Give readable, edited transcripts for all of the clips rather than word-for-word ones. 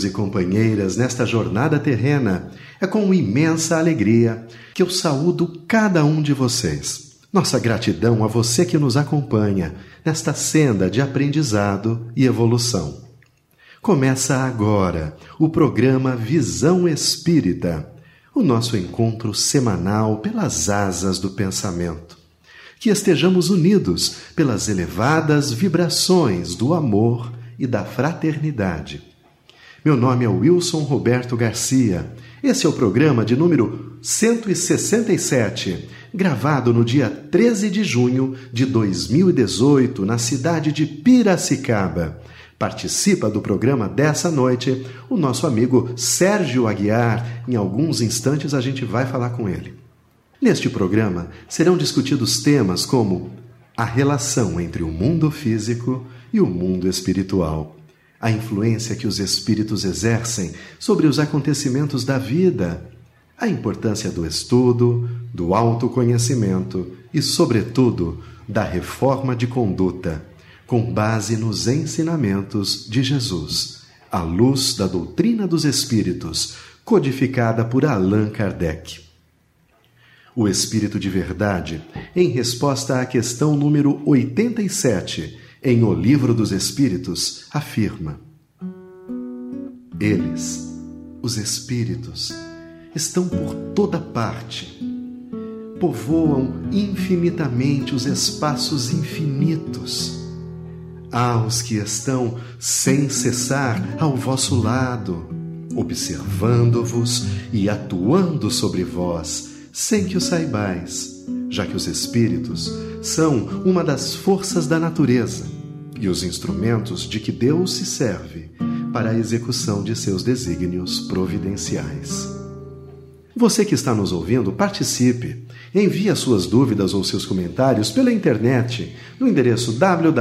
companheiros e companheiras nesta jornada terrena, é com imensa alegria que eu saúdo cada um de vocês. Nossa gratidão a você que nos acompanha nesta senda de aprendizado e evolução. Começa agora o programa Visão Espírita, o nosso encontro semanal pelas asas do pensamento. Que estejamos unidos pelas elevadas vibrações do amor e da fraternidade. Meu nome é Wilson Roberto Garcia. Esse é o programa de número 167, gravado no dia 13 de junho de 2018, na cidade de Piracicaba. Participa do programa dessa noite o nosso amigo Sérgio Aguiar. Em alguns instantes a gente vai falar com ele. Neste programa serão discutidos temas como a relação entre o mundo físico e o mundo espiritual, a influência que os espíritos exercem sobre os acontecimentos da vida, a importância do estudo, do autoconhecimento e, sobretudo, da reforma de conduta, com base nos ensinamentos de Jesus, à luz da doutrina dos espíritos, codificada por Allan Kardec. O Espírito de Verdade, em resposta à questão número 87, em O Livro dos Espíritos, afirma: eles, os espíritos, estão por toda parte, povoam infinitamente os espaços infinitos. Há os que estão sem cessar ao vosso lado, observando-vos e atuando sobre vós, sem que o saibais, já que os espíritos são uma das forças da natureza e os instrumentos de que Deus se serve para a execução de seus desígnios providenciais. Você que está nos ouvindo, participe. Envie as suas dúvidas ou seus comentários pela internet no endereço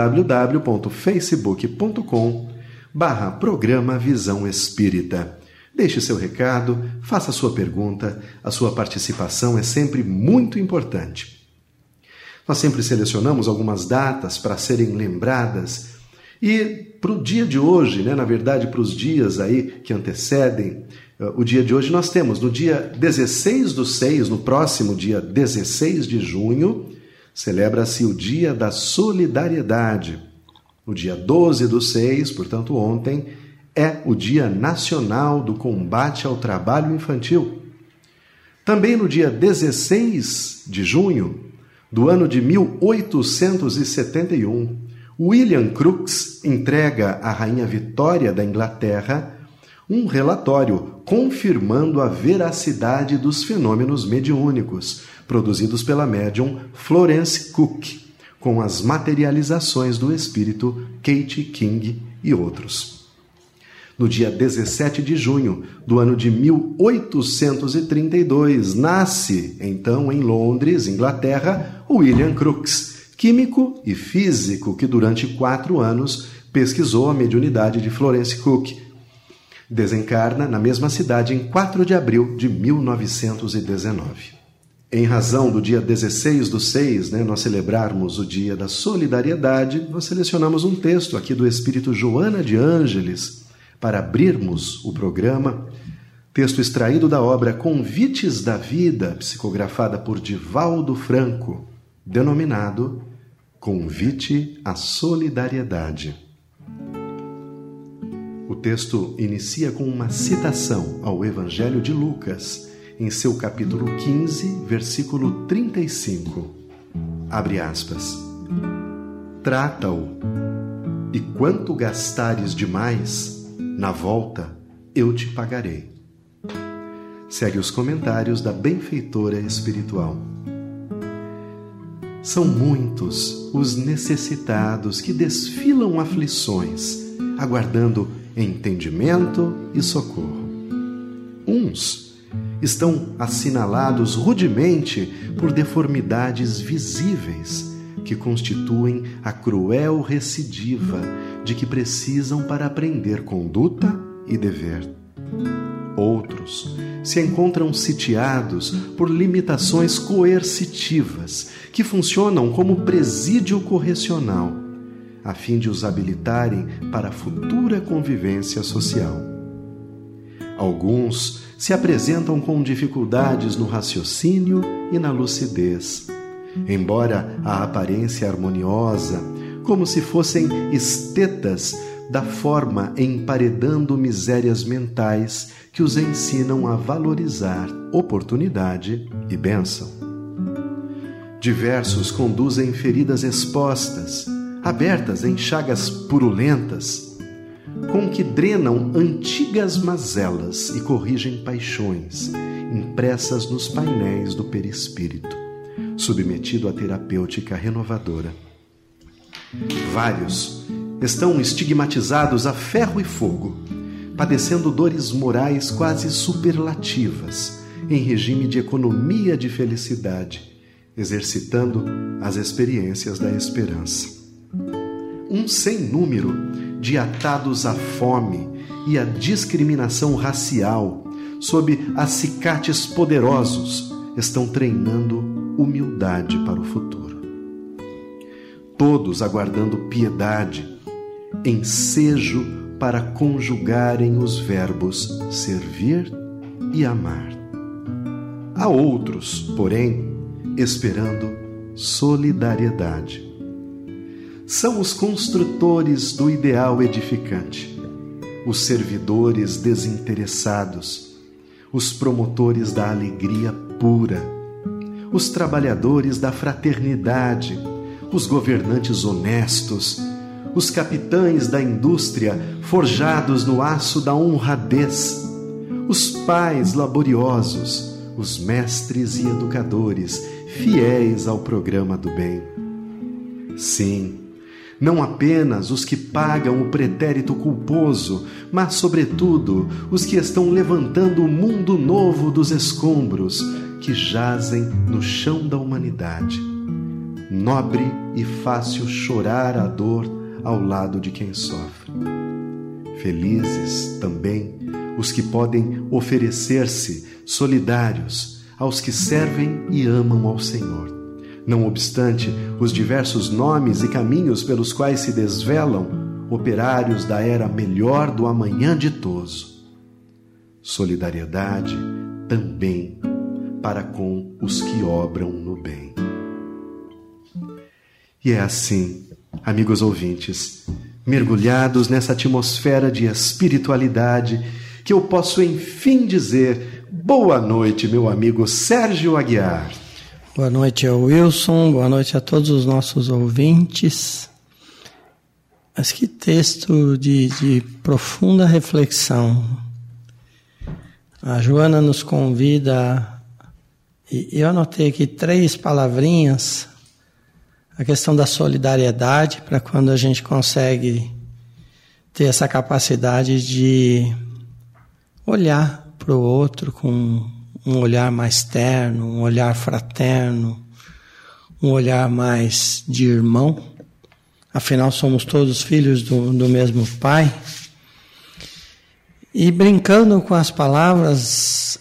www.facebook.com/programa Visão Espírita. Deixe seu recado, faça sua pergunta, a sua participação é sempre muito importante. Nós sempre selecionamos algumas datas para serem lembradas e para o dia de hoje, na verdade para os dias aí que antecedem o dia de hoje, nós temos no dia 16/6, no próximo dia 16 de junho, celebra-se o Dia da Solidariedade. No dia 12/6, portanto ontem, é o Dia Nacional do Combate ao Trabalho Infantil. Também no dia 16 de junho do ano de 1871, William Crookes entrega à Rainha Vitória da Inglaterra um relatório confirmando a veracidade dos fenômenos mediúnicos produzidos pela médium Florence Cook, com as materializações do espírito Kate King e outros. No dia 17 de junho do ano de 1832, nasce, então, em Londres, Inglaterra, William Crookes, químico e físico que durante 4 anos pesquisou a mediunidade de Florence Cook. Desencarna na mesma cidade em 4 de abril de 1919. Em razão do dia 16/6, nós celebrarmos o Dia da Solidariedade, nós selecionamos um texto aqui do Espírito Joana de Ângeles para abrirmos o programa, texto extraído da obra Convites da Vida, psicografada por Divaldo Franco, denominado Convite à Solidariedade. O texto inicia com uma citação ao Evangelho de Lucas, em seu capítulo 15, versículo 35. Abre aspas. Trata-o, e quanto gastares demais, na volta eu te pagarei. Segue os comentários da benfeitora espiritual. São muitos os necessitados que desfilam aflições, aguardando entendimento e socorro. Uns estão assinalados rudemente por deformidades visíveis que constituem a cruel recidiva de que precisam para aprender conduta e dever. Outros se encontram sitiados por limitações coercitivas que funcionam como presídio correcional, a fim de os habilitarem para a futura convivência social. Alguns se apresentam com dificuldades no raciocínio e na lucidez, embora a aparência harmoniosa, como se fossem estetas da forma emparedando misérias mentais que os ensinam a valorizar oportunidade e bênção. Diversos conduzem feridas expostas, abertas em chagas purulentas, com que drenam antigas mazelas e corrigem paixões impressas nos painéis do perispírito, submetido à terapêutica renovadora. Vários estão estigmatizados a ferro e fogo, padecendo dores morais quase superlativas, em regime de economia de felicidade, exercitando as experiências da esperança. Um sem número de atados à fome e à discriminação racial, sob acicates poderosos, estão treinando humildade para o futuro. Todos aguardando piedade, ensejo para conjugarem os verbos servir e amar. Há outros, porém, esperando solidariedade. São os construtores do ideal edificante, os servidores desinteressados, os promotores da alegria pura, os trabalhadores da fraternidade, os governantes honestos, os capitães da indústria forjados no aço da honradez, os pais laboriosos, os mestres e educadores fiéis ao programa do bem. Sim, não apenas os que pagam o pretérito culposo, mas, sobretudo, os que estão levantando o mundo novo dos escombros que jazem no chão da humanidade. Nobre e fácil chorar a dor ao lado de quem sofre. Felizes também os que podem oferecer-se solidários aos que servem e amam ao Senhor, não obstante os diversos nomes e caminhos pelos quais se desvelam operários da era melhor do amanhã ditoso. Solidariedade também para com os que obram no bem. E é assim, amigos ouvintes, mergulhados nessa atmosfera de espiritualidade, que eu posso enfim dizer boa noite, meu amigo Sérgio Aguiar. Boa noite ao Wilson, boa noite a todos os nossos ouvintes. Mas que texto de profunda reflexão. A Joana nos convida, e eu anotei aqui 3 palavrinhas. A questão da solidariedade, para quando a gente consegue ter essa capacidade de olhar para o outro com um olhar mais terno, um olhar fraterno, um olhar mais de irmão. Afinal, somos todos filhos do mesmo Pai. E brincando com as palavras,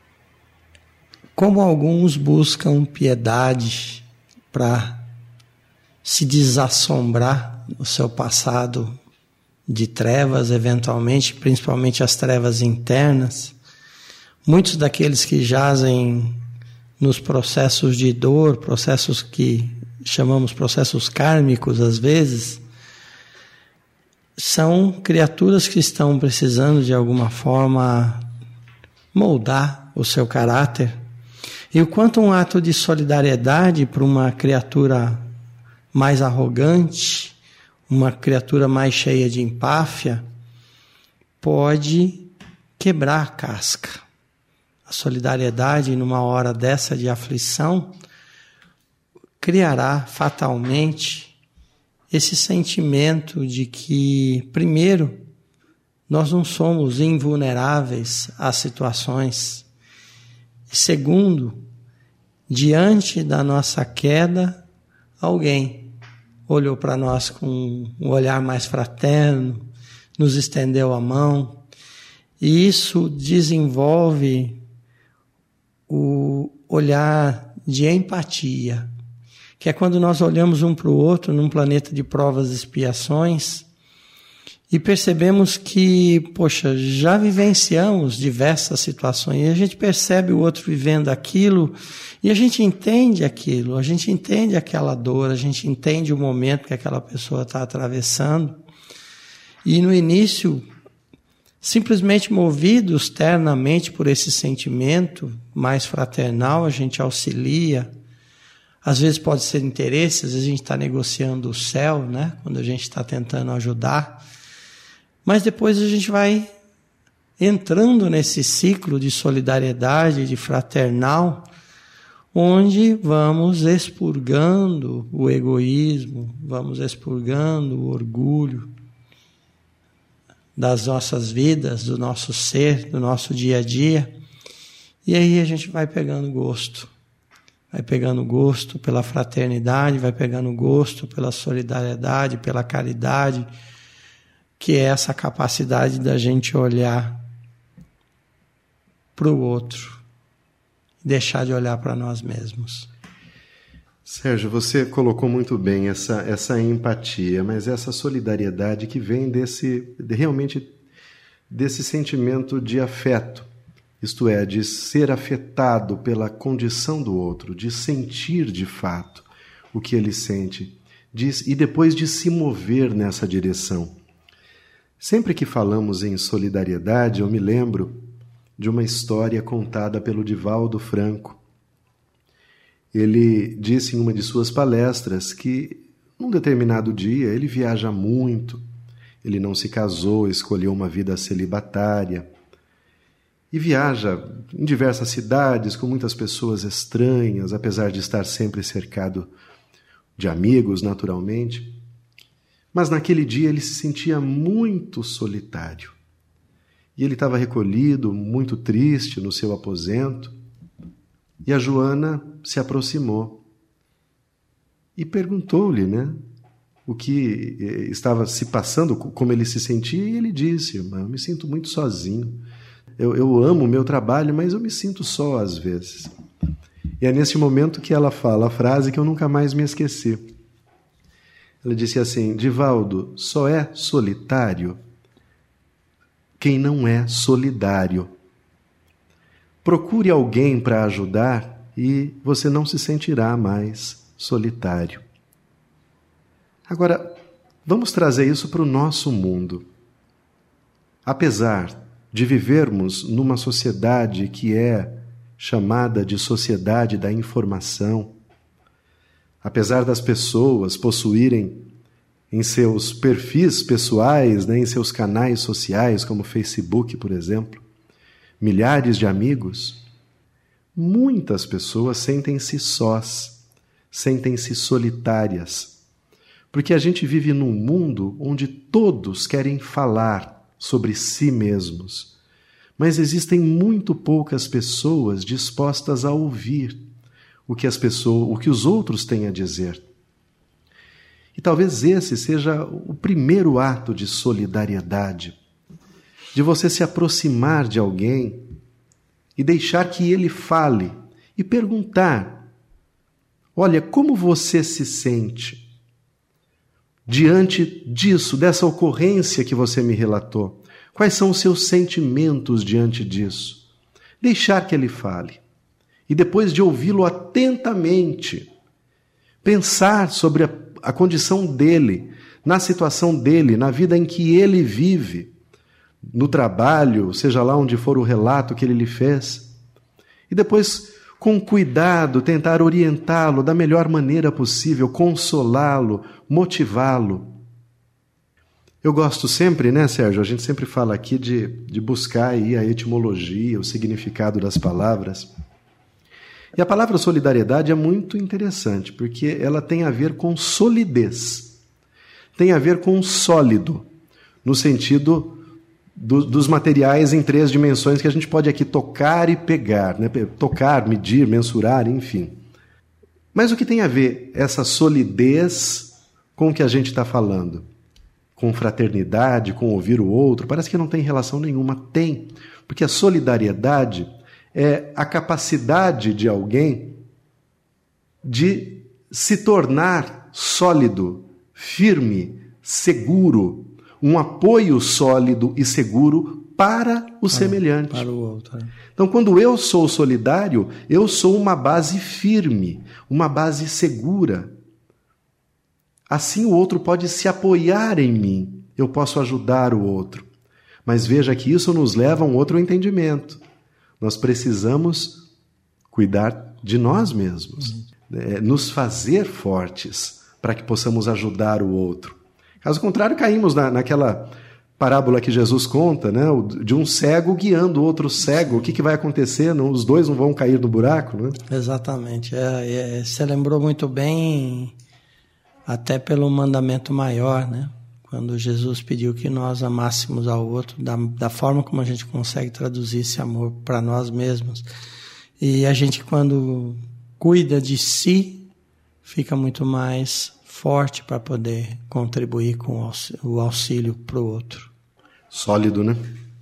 como alguns buscam piedade para se desassombrar no seu passado de trevas, eventualmente, principalmente as trevas internas. Muitos daqueles que jazem nos processos de dor, processos que chamamos processos kármicos às vezes, são criaturas que estão precisando de alguma forma moldar o seu caráter. E o quanto um ato de solidariedade para uma criatura mais arrogante, uma criatura mais cheia de empáfia, pode quebrar a casca. A solidariedade, numa hora dessa de aflição, criará fatalmente esse sentimento de que, primeiro, nós não somos invulneráveis às situações. E segundo, diante da nossa queda, alguém olhou para nós com um olhar mais fraterno, nos estendeu a mão, e isso desenvolve o olhar de empatia, que é quando nós olhamos um para o outro num planeta de provas e expiações, E percebemos que, poxa, já vivenciamos diversas situações e a gente percebe o outro vivendo aquilo e a gente entende aquilo, a gente entende aquela dor, a gente entende o momento que aquela pessoa está atravessando. E no início, simplesmente movidos ternamente por esse sentimento mais fraternal, a gente auxilia. Às vezes pode ser interesse, às vezes a gente está negociando o céu, né? Quando a gente está tentando ajudar. Mas depois a gente vai entrando nesse ciclo de solidariedade, de fraternal, onde vamos expurgando o egoísmo, vamos expurgando o orgulho das nossas vidas, do nosso ser, do nosso dia a dia. E aí a gente vai pegando gosto. Vai pegando gosto pela fraternidade, vai pegando gosto pela solidariedade, pela caridade, que é essa capacidade da gente olhar para o outro e deixar de olhar para nós mesmos. Sérgio, você colocou muito bem essa empatia, mas essa solidariedade que vem realmente desse sentimento de afeto, isto é, de ser afetado pela condição do outro, de sentir de fato o que ele sente, e depois de se mover nessa direção. Sempre que falamos em solidariedade, eu me lembro de uma história contada pelo Divaldo Franco. Ele disse em uma de suas palestras que, num determinado dia, ele viaja muito, ele não se casou, escolheu uma vida celibatária, e viaja em diversas cidades com muitas pessoas estranhas, apesar de estar sempre cercado de amigos, naturalmente. Mas naquele dia ele se sentia muito solitário. E ele estava recolhido, muito triste no seu aposento. E a Joana se aproximou e perguntou-lhe, o que estava se passando, como ele se sentia, e ele disse: eu me sinto muito sozinho. Eu amo o meu trabalho, mas eu me sinto só às vezes. E é nesse momento que ela fala a frase que eu nunca mais me esqueci. Ela disse assim: Divaldo, só é solitário quem não é solidário. Procure alguém para ajudar e você não se sentirá mais solitário. Agora, vamos trazer isso para o nosso mundo. Apesar de vivermos numa sociedade que é chamada de sociedade da informação, apesar das pessoas possuírem em seus perfis pessoais, em seus canais sociais, como o Facebook, por exemplo, milhares de amigos, muitas pessoas sentem-se sós, sentem-se solitárias, porque a gente vive num mundo onde todos querem falar sobre si mesmos, mas existem muito poucas pessoas dispostas a ouvir o que os outros têm a dizer. E talvez esse seja o primeiro ato de solidariedade, de você se aproximar de alguém e deixar que ele fale e perguntar: olha, como você se sente diante disso, dessa ocorrência que você me relatou? Quais são os seus sentimentos diante disso? Deixar que ele fale. E depois de ouvi-lo atentamente, pensar sobre a condição dele, na situação dele, na vida em que ele vive, no trabalho, seja lá onde for o relato que ele lhe fez. E depois, com cuidado, tentar orientá-lo da melhor maneira possível, consolá-lo, motivá-lo. Eu gosto sempre, Sérgio? A gente sempre fala aqui de buscar aí a etimologia, o significado das palavras. E a palavra solidariedade é muito interessante, porque ela tem a ver com solidez, tem a ver com sólido, no sentido dos materiais em 3 dimensões que a gente pode aqui tocar e pegar, tocar, medir, mensurar, enfim. Mas o que tem a ver essa solidez com o que a gente está falando? Com fraternidade, com ouvir o outro? Parece que não tem relação nenhuma. Tem, porque a solidariedade é a capacidade de alguém de se tornar sólido, firme, seguro, um apoio sólido e seguro para o semelhante. Para o outro. Então, quando eu sou solidário, eu sou uma base firme, uma base segura. Assim o outro pode se apoiar em mim, eu posso ajudar o outro. Mas veja que isso nos leva a um outro entendimento. Nós precisamos cuidar de nós mesmos, nos fazer fortes para que possamos ajudar o outro. Caso contrário, caímos naquela parábola que Jesus conta, né? De um cego guiando outro cego. O que vai acontecer? Os dois não vão cair no buraco, né? Exatamente. Você lembrou muito bem, até pelo mandamento maior, né? Quando Jesus pediu que nós amássemos ao outro, da forma como a gente consegue traduzir esse amor para nós mesmos. E a gente, quando cuida de si, fica muito mais forte para poder contribuir com o auxílio para o outro. Sólido, né?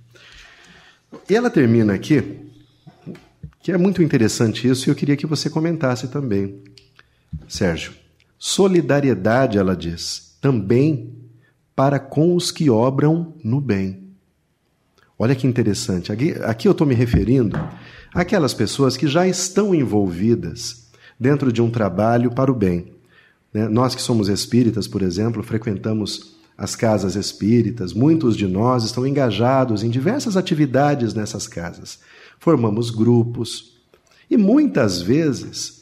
E ela termina aqui, que é muito interessante isso, e eu queria que você comentasse também. Sérgio, solidariedade, ela diz, também para com os que obram no bem. Olha que interessante. Aqui eu estou me referindo àquelas pessoas que já estão envolvidas dentro de um trabalho para o bem. Nós que somos espíritas, por exemplo, frequentamos as casas espíritas, muitos de nós estão engajados em diversas atividades nessas casas. Formamos grupos e muitas vezes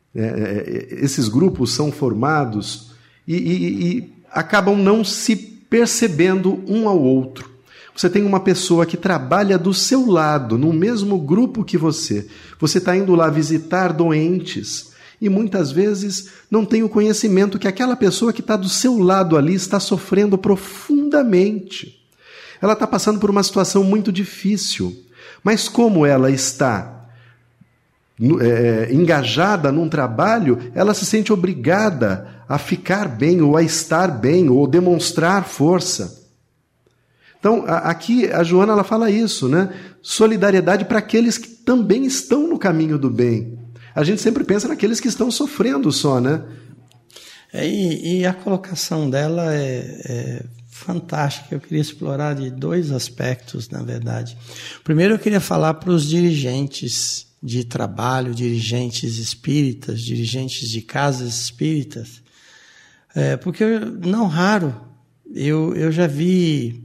esses grupos são formados e acabam não se percebendo um ao outro. Você tem uma pessoa que trabalha do seu lado, no mesmo grupo que você. Você está indo lá visitar doentes e muitas vezes não tem o conhecimento que aquela pessoa que está do seu lado ali está sofrendo profundamente. Ela está passando por uma situação muito difícil, mas como ela está engajada num trabalho, ela se sente obrigada a ficar bem, ou a estar bem, ou demonstrar força. Então, aqui a Joana ela fala isso, né? Solidariedade para aqueles que também estão no caminho do bem. A gente sempre pensa naqueles que estão sofrendo só, né? E a colocação dela é fantástica. Eu queria explorar de dois aspectos, na verdade. Primeiro, eu queria falar para os dirigentes de trabalho, dirigentes espíritas, dirigentes de casas espíritas, porque não raro eu já vi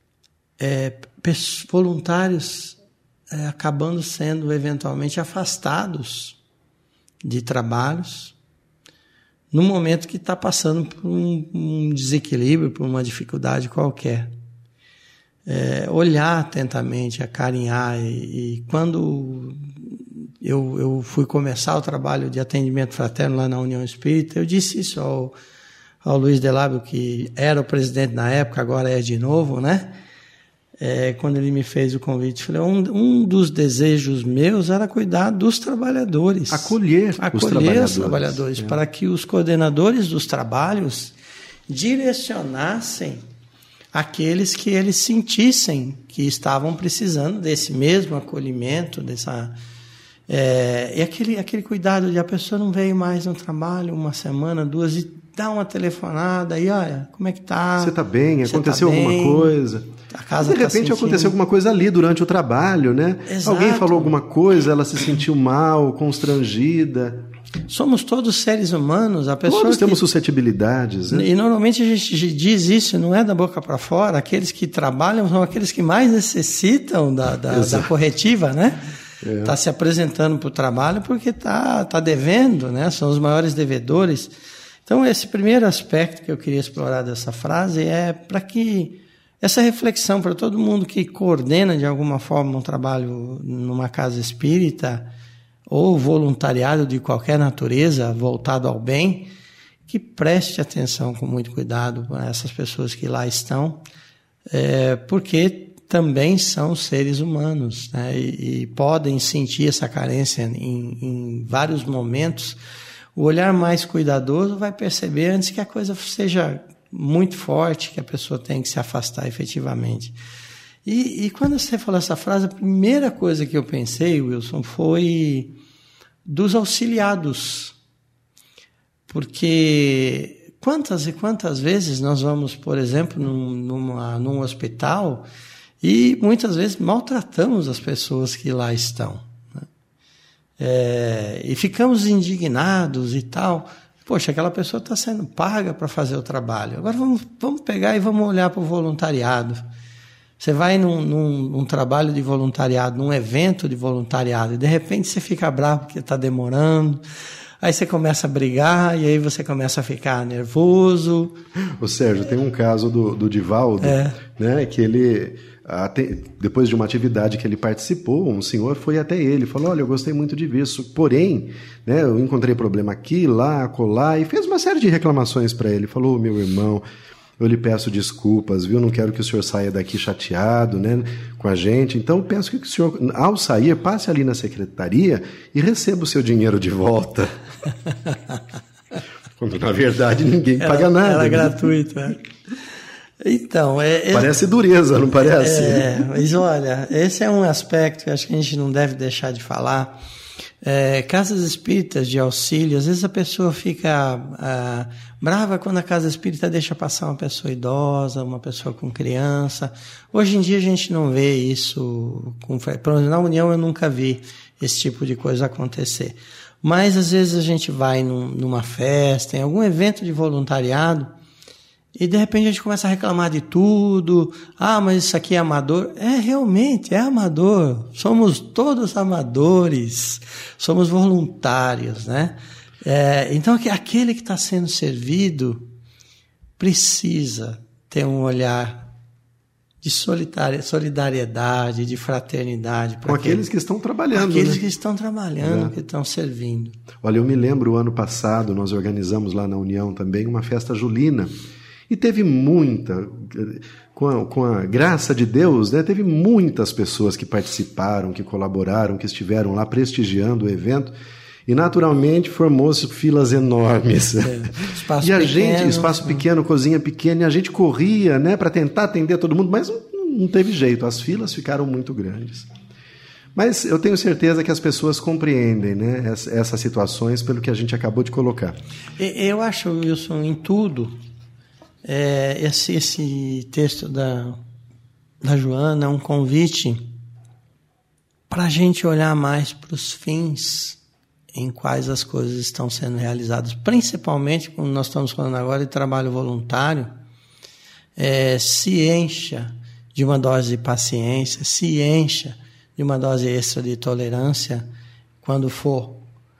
voluntários acabando sendo eventualmente afastados de trabalhos no momento que está passando por um desequilíbrio, por uma dificuldade qualquer. Olhar atentamente, acarinhar, e quando eu fui começar o trabalho de atendimento fraterno lá na União Espírita, eu disse isso ao Luiz Delábio, que era o presidente na época, agora é de novo, né? Quando ele me fez o convite, falei, um dos desejos meus era cuidar dos trabalhadores. Acolher os trabalhadores. Para que os coordenadores dos trabalhos direcionassem aqueles que eles sentissem que estavam precisando desse mesmo acolhimento, e aquele cuidado de a pessoa não veio mais no trabalho uma semana, duas, e dá uma telefonada, e olha, como é que tá? Você está bem? Aconteceu alguma coisa? A casa de repente aconteceu alguma coisa ali durante o trabalho, né? Exato. Alguém falou alguma coisa, ela se sentiu mal, constrangida. Somos todos seres humanos. Todos temos suscetibilidades, né? E normalmente a gente diz isso, não é da boca para fora. Aqueles que trabalham são aqueles que mais necessitam da corretiva, né? Está se apresentando para o trabalho porque está devendo, né? São os maiores devedores. Então, esse primeiro aspecto que eu queria explorar dessa frase é para que essa reflexão para todo mundo que coordena de alguma forma um trabalho numa casa espírita ou voluntariado de qualquer natureza voltado ao bem, que preste atenção com muito cuidado para essas pessoas que lá estão, porque também são seres humanos, né? E podem sentir essa carência em vários momentos. O olhar mais cuidadoso vai perceber antes que a coisa seja muito forte, que a pessoa tem que se afastar efetivamente. E quando você falou essa frase, a primeira coisa que eu pensei, Wilson, foi dos auxiliados. Porque quantas e quantas vezes nós vamos, por exemplo, num hospital e muitas vezes maltratamos as pessoas que lá estão, né? E ficamos indignados e tal. Poxa, aquela pessoa está sendo paga para fazer o trabalho. Agora vamos pegar e vamos olhar para o voluntariado. Você vai num trabalho de voluntariado, num evento de voluntariado, e de repente você fica bravo porque está demorando. Aí você começa a brigar, e aí você começa a ficar nervoso. Ô Sérgio, tem um caso do Divaldo, né, que ele, depois de uma atividade que ele participou, um senhor foi até ele e falou, olha, eu gostei muito de ver isso, porém, né, eu encontrei problema aqui, lá, acolá, e fez uma série de reclamações para ele. Falou, meu irmão, eu lhe peço desculpas, viu? Não quero que o senhor saia daqui chateado, né, com a gente. Então, peço que o senhor, ao sair, passe ali na secretaria e receba o seu dinheiro de volta. Quando, na verdade, ninguém paga nada. Era gratuito, né? Então, parece dureza, não parece? Mas olha, esse é um aspecto que acho que a gente não deve deixar de falar. Casas espíritas de auxílio, às vezes a pessoa fica brava quando a casa espírita deixa passar uma pessoa idosa, uma pessoa com criança. Hoje em dia a gente não vê isso, pelo menos na União eu nunca vi esse tipo de coisa acontecer. Mas às vezes a gente vai numa festa, em algum evento de voluntariado, e de repente a gente começa a reclamar de tudo. Mas isso aqui é amador. Realmente, é amador. Somos todos amadores. Somos voluntários, né? Então, aquele que está sendo servido precisa ter um olhar de solidariedade, de fraternidade. Com aqueles que estão trabalhando. Aqueles, né? que estão trabalhando, que estão servindo. Olha, eu me lembro, o ano passado, nós organizamos lá na União também uma festa julina. E teve com a graça de Deus, né, teve muitas pessoas que participaram, que colaboraram, que estiveram lá prestigiando o evento. E, naturalmente, formou-se filas enormes. Espaço pequeno. Espaço pequeno, cozinha pequena, e a gente corria, né, para tentar atender todo mundo, mas não teve jeito, as filas ficaram muito grandes. Mas eu tenho certeza que as pessoas compreendem, né, essas situações pelo que a gente acabou de colocar. Eu acho, Wilson, em tudo... Esse texto da Joana é um convite para a gente olhar mais para os fins em quais as coisas estão sendo realizadas, principalmente, como nós estamos falando agora, de trabalho voluntário. Se encha de uma dose de paciência, se encha de uma dose extra de tolerância quando for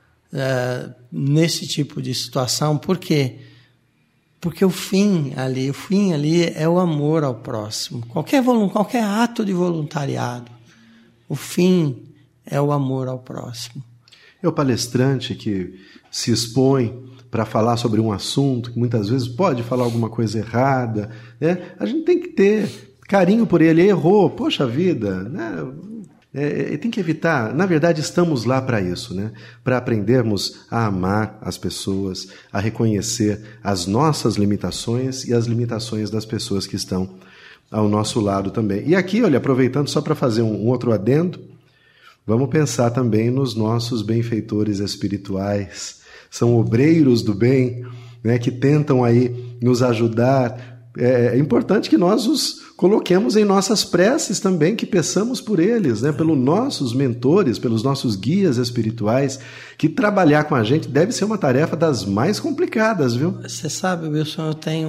nesse tipo de situação. Por quê? Porque o fim ali é o amor ao próximo. Qualquer ato de voluntariado, o fim é o amor ao próximo. É o palestrante que se expõe para falar sobre um assunto que muitas vezes pode falar alguma coisa errada, né? A gente tem que ter carinho por ele. Ele errou, poxa vida, né? Tem que evitar. Na verdade, estamos lá para isso, né? Para aprendermos a amar as pessoas, a reconhecer as nossas limitações e as limitações das pessoas que estão ao nosso lado também. E aqui, olha, aproveitando só para fazer um outro adendo, vamos pensar também nos nossos benfeitores espirituais. São obreiros do bem, né, que tentam aí nos ajudar. É importante que nós os coloquemos em nossas preces também, que peçamos por eles, né? Pelos nossos mentores, pelos nossos guias espirituais, que trabalhar com a gente deve ser uma tarefa das mais complicadas, viu? Você sabe, Wilson, eu tenho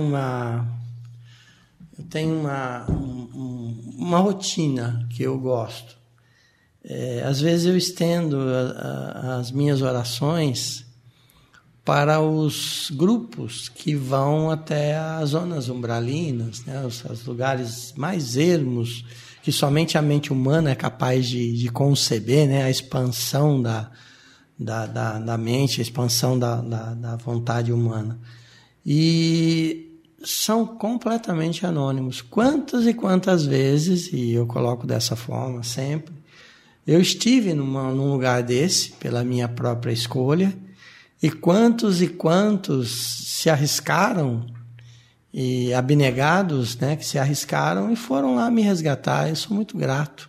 uma rotina que eu gosto. Às vezes eu estendo as minhas orações para os grupos que vão até as zonas umbralinas, né, os lugares mais ermos, que somente a mente humana é capaz de conceber, né, a expansão da mente, a expansão da vontade humana. E são completamente anônimos. Quantas e quantas vezes, e eu coloco dessa forma sempre, eu estive num lugar desse, pela minha própria escolha, e quantos se arriscaram, e abnegados, né, que se arriscaram e foram lá me resgatar. Eu sou muito grato.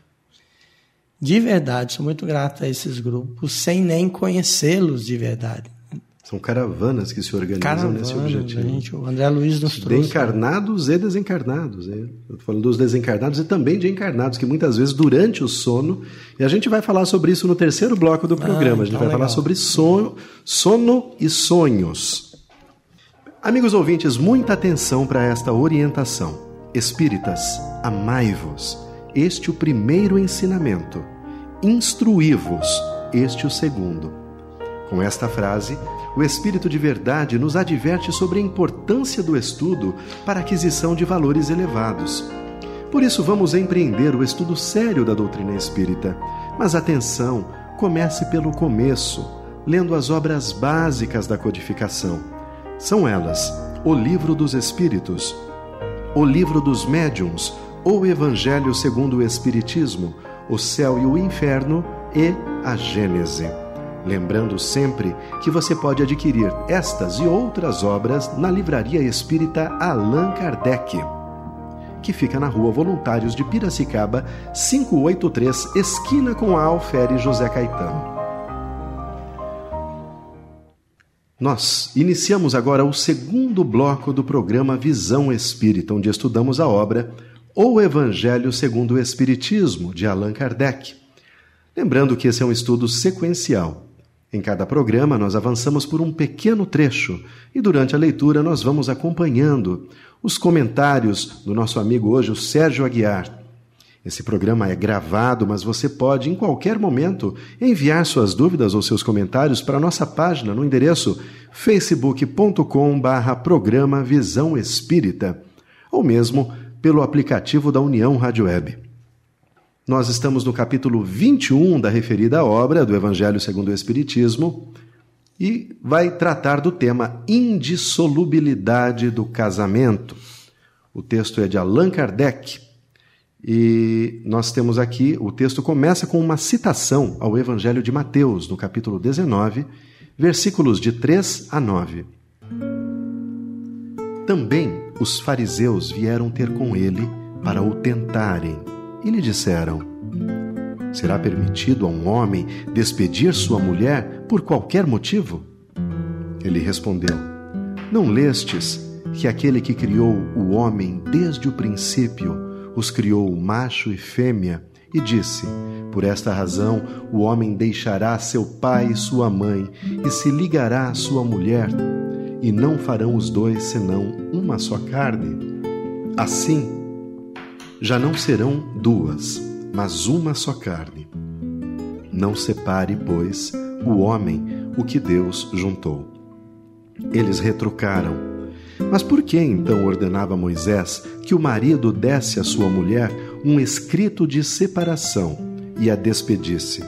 De verdade, sou muito grato a esses grupos, sem nem conhecê-los de verdade. São caravanas que se organizam nesse objetivo. Gente, o André Luiz nos trouxe. De encarnados e desencarnados. Eu estou falando dos desencarnados e também de encarnados, que muitas vezes durante o sono, e a gente vai falar sobre isso no terceiro bloco do programa, a gente vai falar sobre sono e sonhos. Amigos ouvintes, muita atenção para esta orientação. Espíritas, amai-vos, este o primeiro ensinamento. Instruí-vos, este o segundo. Com esta frase, o Espírito de Verdade nos adverte sobre a importância do estudo para a aquisição de valores elevados. Por isso, vamos empreender o estudo sério da doutrina espírita. Mas atenção, comece pelo começo, lendo as obras básicas da codificação. São elas o Livro dos Espíritos, o Livro dos Médiuns, o Evangelho segundo o Espiritismo, o Céu e o Inferno e a Gênese. Lembrando sempre que você pode adquirir estas e outras obras na Livraria Espírita Allan Kardec, que fica na Rua Voluntários de Piracicaba, 583, esquina com a Alfere José Caetano. Nós iniciamos agora o segundo bloco do programa Visão Espírita, onde estudamos a obra O Evangelho segundo o Espiritismo, de Allan Kardec. Lembrando que esse é um estudo sequencial. Em cada programa, nós avançamos por um pequeno trecho e durante a leitura nós vamos acompanhando os comentários do nosso amigo hoje, o Sérgio Aguiar. Esse programa é gravado, mas você pode, em qualquer momento, enviar suas dúvidas ou seus comentários para a nossa página no endereço facebook.com/programa Visão Espírita ou mesmo pelo aplicativo da União Rádio Web. Nós estamos no capítulo 21 da referida obra do Evangelho segundo o Espiritismo e vai tratar do tema indissolubilidade do casamento. O texto é de Allan Kardec e nós temos aqui, o texto começa com uma citação ao Evangelho de Mateus, no capítulo 19, versículos de 3 a 9. Também os fariseus vieram ter com ele para o tentarem. E lhe disseram: será permitido a um homem despedir sua mulher por qualquer motivo? Ele respondeu: não lestes que aquele que criou o homem desde o princípio os criou macho e fêmea e disse: por esta razão o homem deixará seu pai e sua mãe e se ligará à sua mulher e não farão os dois senão uma só carne? Assim, já não serão duas, mas uma só carne. Não separe, pois, o homem o que Deus juntou. Eles retrucaram: mas por que então ordenava Moisés que o marido desse à sua mulher um escrito de separação e a despedisse?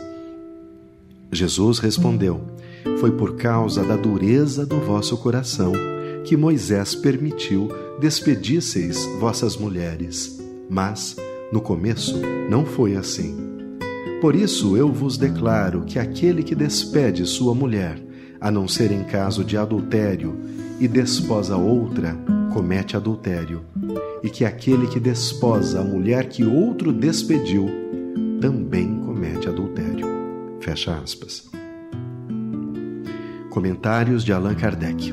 Jesus respondeu: foi por causa da dureza do vosso coração que Moisés permitiu despedisseis vossas mulheres. Mas, no começo, não foi assim. Por isso eu vos declaro que aquele que despede sua mulher, a não ser em caso de adultério, e desposa outra, comete adultério, e que aquele que desposa a mulher que outro despediu, também comete adultério. Fecha aspas. Comentários de Allan Kardec.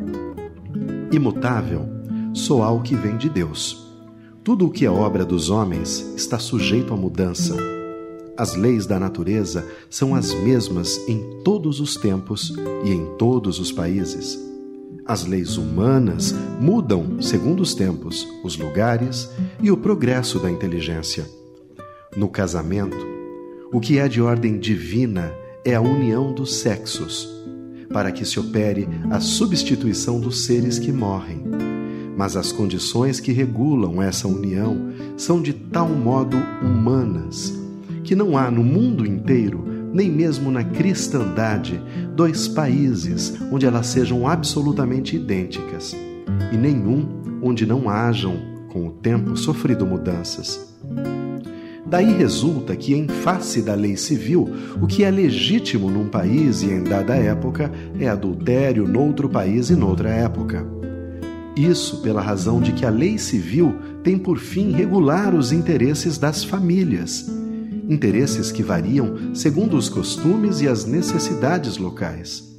Imutável, só há o que vem de Deus. Tudo o que é obra dos homens está sujeito à mudança. As leis da natureza são as mesmas em todos os tempos e em todos os países. As leis humanas mudam segundo os tempos, os lugares e o progresso da inteligência. No casamento, o que é de ordem divina é a união dos sexos, para que se opere a substituição dos seres que morrem. Mas as condições que regulam essa união são de tal modo humanas que não há no mundo inteiro, nem mesmo na cristandade, dois países onde elas sejam absolutamente idênticas, e nenhum onde não hajam, com o tempo, sofrido mudanças. Daí resulta que, em face da lei civil, o que é legítimo num país e em dada época é adultério noutro país e noutra época. Isso pela razão de que a lei civil tem por fim regular os interesses das famílias, interesses que variam segundo os costumes e as necessidades locais.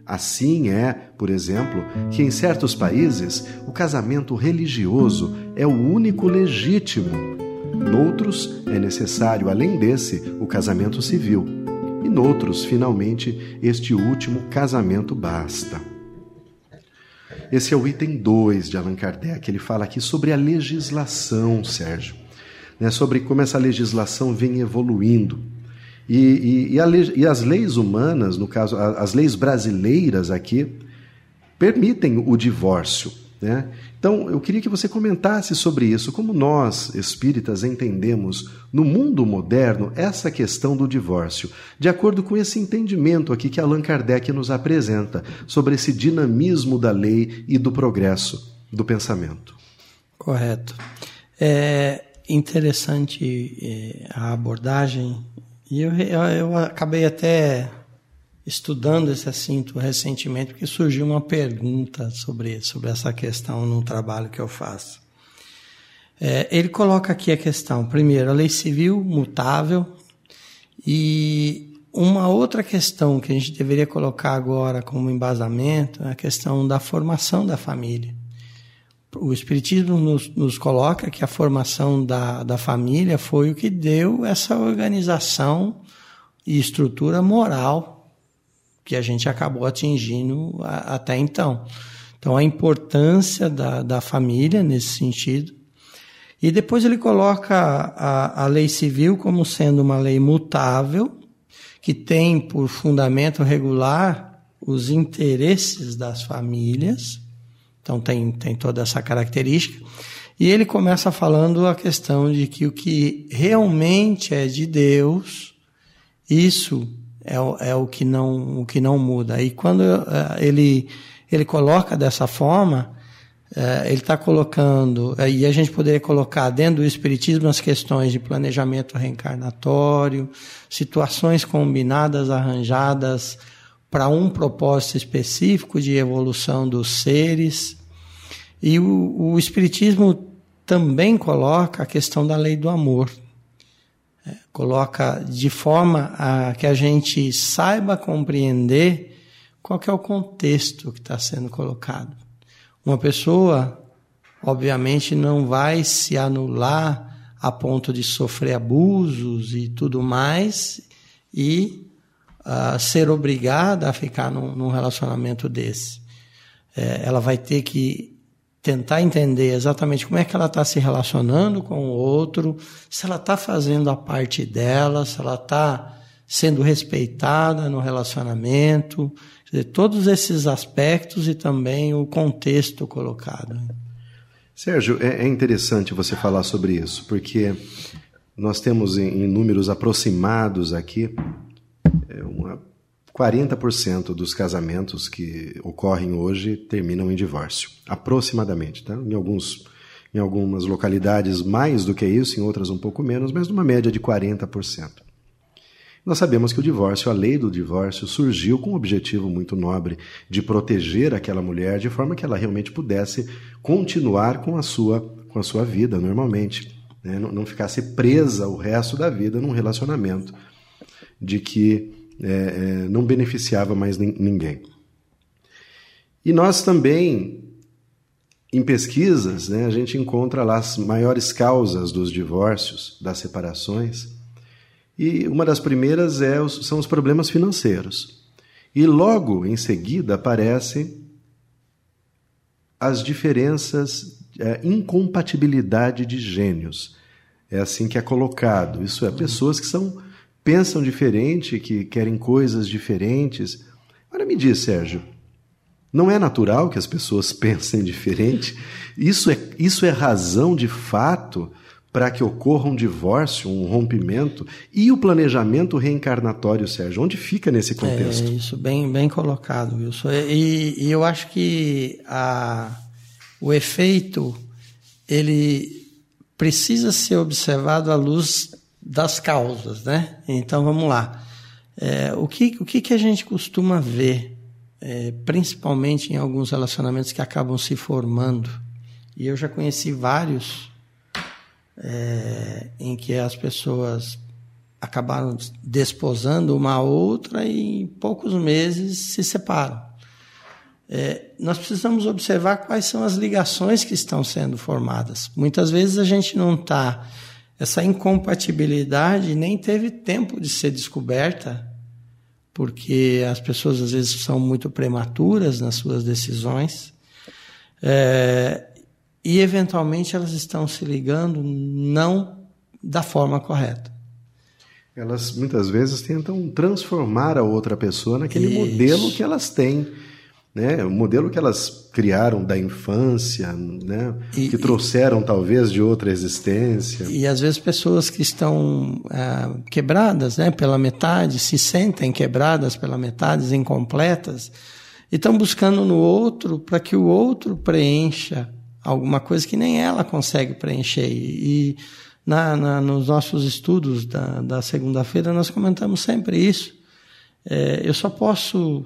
Assim é, por exemplo, que em certos países o casamento religioso é o único legítimo. Noutros é necessário, além desse, o casamento civil. E noutros, finalmente, este último casamento basta. Esse é o item 2 de Allan Kardec. Ele fala aqui sobre a legislação, Sérgio, né? Sobre como essa legislação vem evoluindo. E as leis humanas, no caso, as leis brasileiras aqui, permitem o divórcio, né? Então, eu queria que você comentasse sobre isso, como nós, espíritas, entendemos no mundo moderno essa questão do divórcio, de acordo com esse entendimento aqui que Allan Kardec nos apresenta, sobre esse dinamismo da lei e do progresso do pensamento. Correto. É interessante a abordagem, e eu acabei até estudando esse assunto recentemente, porque surgiu uma pergunta sobre essa questão no trabalho que eu faço. Ele coloca aqui a questão, primeiro, a lei civil mutável, e uma outra questão que a gente deveria colocar agora como embasamento é a questão da formação da família. O Espiritismo nos coloca que a formação da família foi o que deu essa organização e estrutura moral que a gente acabou atingindo até então. Então, a importância da família nesse sentido. E depois ele coloca a lei civil como sendo uma lei mutável, que tem por fundamento regular os interesses das famílias. Então, tem toda essa característica. E ele começa falando a questão de que o que realmente é de Deus, isso é o que não muda. E quando ele coloca dessa forma, ele está colocando, e a gente poderia colocar dentro do Espiritismo as questões de planejamento reencarnatório, situações combinadas, arranjadas para um propósito específico de evolução dos seres. E o Espiritismo também coloca a questão da lei do amor. Coloca de forma a que a gente saiba compreender qual que é o contexto que está sendo colocado. Uma pessoa, obviamente, não vai se anular a ponto de sofrer abusos e tudo mais e ser obrigada a ficar num relacionamento desse. Ela vai ter que tentar entender exatamente como é que ela está se relacionando com o outro, se ela está fazendo a parte dela, se ela está sendo respeitada no relacionamento, quer dizer, todos esses aspectos e também o contexto colocado. Sérgio, é interessante você falar sobre isso, porque nós temos em números aproximados aqui 40% dos casamentos que ocorrem hoje terminam em divórcio, aproximadamente, tá? Em algumas localidades mais do que isso, em outras um pouco menos, mas numa média de 40%. Nós sabemos que o divórcio, a lei do divórcio, surgiu com um objetivo muito nobre de proteger aquela mulher de forma que ela realmente pudesse continuar com a sua vida normalmente, né? Não ficasse presa o resto da vida num relacionamento de que não beneficiava mais ninguém. E nós também, em pesquisas, né, a gente encontra lá as maiores causas dos divórcios, das separações, e uma das primeiras são os problemas financeiros. E logo em seguida aparecem as diferenças, incompatibilidade de gênios. É assim que é colocado. Isso é, pessoas que pensam diferente, que querem coisas diferentes. Agora me diz, Sérgio, não é natural que as pessoas pensem diferente? Isso é razão de fato para que ocorra um divórcio, um rompimento e o planejamento reencarnatório, Sérgio? Onde fica nesse contexto? Isso bem colocado, Wilson. E eu acho que o efeito ele precisa ser observado à luz das causas, né? Então vamos lá. O que a gente costuma ver, principalmente em alguns relacionamentos que acabam se formando, e eu já conheci vários em que as pessoas acabaram desposando uma a outra e em poucos meses se separam. nós precisamos observar quais são as ligações que estão sendo formadas. Muitas vezes a gente não está... Essa incompatibilidade nem teve tempo de ser descoberta, porque as pessoas às vezes são muito prematuras nas suas decisões, e eventualmente elas estão se ligando não da forma correta. Elas muitas vezes tentam transformar a outra pessoa naquele modelo que elas têm, né? O modelo que elas criaram da infância, né? Que trouxeram talvez de outra existência. E às vezes pessoas que estão quebradas, né, pela metade, se sentem quebradas pela metade, incompletas, e estão buscando no outro para que o outro preencha alguma coisa que nem ela consegue preencher. E nos nossos estudos da segunda-feira nós comentamos sempre isso. Eu só posso,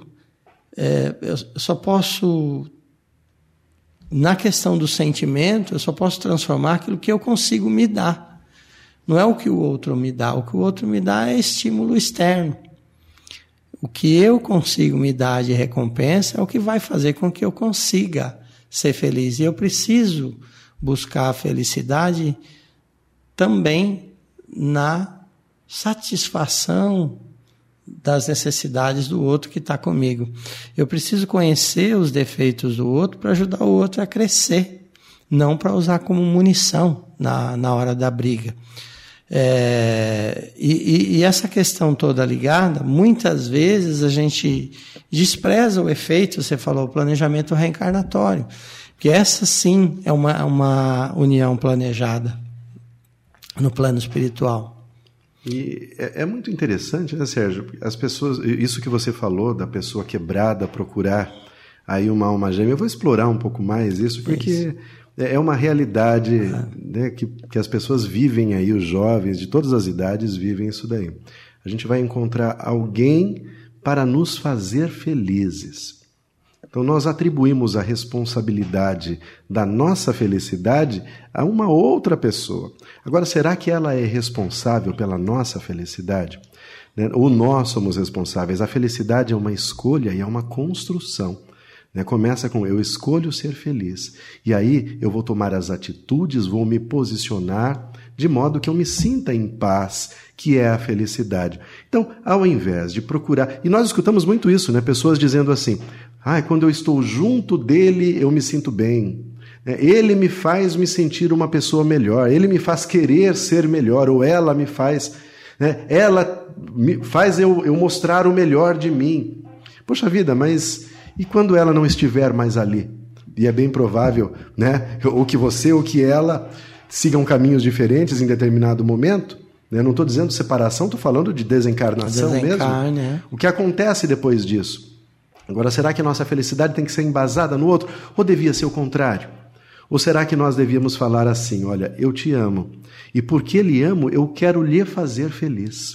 na questão do sentimento, eu só posso transformar aquilo que eu consigo me dar. Não é o que o outro me dá. O que o outro me dá é estímulo externo. O que eu consigo me dar de recompensa é o que vai fazer com que eu consiga ser feliz. E eu preciso buscar a felicidade também na satisfação das necessidades do outro que está comigo. Eu preciso conhecer os defeitos do outro para ajudar o outro a crescer, não para usar como munição na hora da briga. E essa questão toda ligada, muitas vezes a gente despreza o efeito, você falou, o planejamento reencarnatório, que essa sim é uma união planejada no plano espiritual. E é muito interessante, né, Sérgio? As pessoas, isso que você falou da pessoa quebrada procurar aí uma alma gêmea, eu vou explorar um pouco mais isso, porque é uma realidade, né, que as pessoas vivem aí, os jovens de todas as idades vivem isso daí. A gente vai encontrar alguém para nos fazer felizes. Então nós atribuímos a responsabilidade da nossa felicidade a uma outra pessoa. Agora, será que ela é responsável pela nossa felicidade? Ou nós somos responsáveis? A felicidade é uma escolha e é uma construção. Começa com eu escolho ser feliz. E aí eu vou tomar as atitudes, vou me posicionar de modo que eu me sinta em paz, que é a felicidade. Então, ao invés de procurar... E nós escutamos muito isso, né? Pessoas dizendo assim, quando eu estou junto dele, eu me sinto bem. Ele me faz me sentir uma pessoa melhor, ele me faz querer ser melhor, ou ela me faz... Ela me faz eu mostrar o melhor de mim. Poxa vida, mas... E quando ela não estiver mais ali? E é bem provável, né? Ou que você ou que ela sigam caminhos diferentes em determinado momento. Né? Não estou dizendo separação, estou falando de desencarnação mesmo. O que acontece depois disso? Agora, será que a nossa felicidade tem que ser embasada no outro? Ou devia ser o contrário? Ou será que nós devíamos falar assim, olha, eu te amo, e porque lhe amo, eu quero lhe fazer feliz.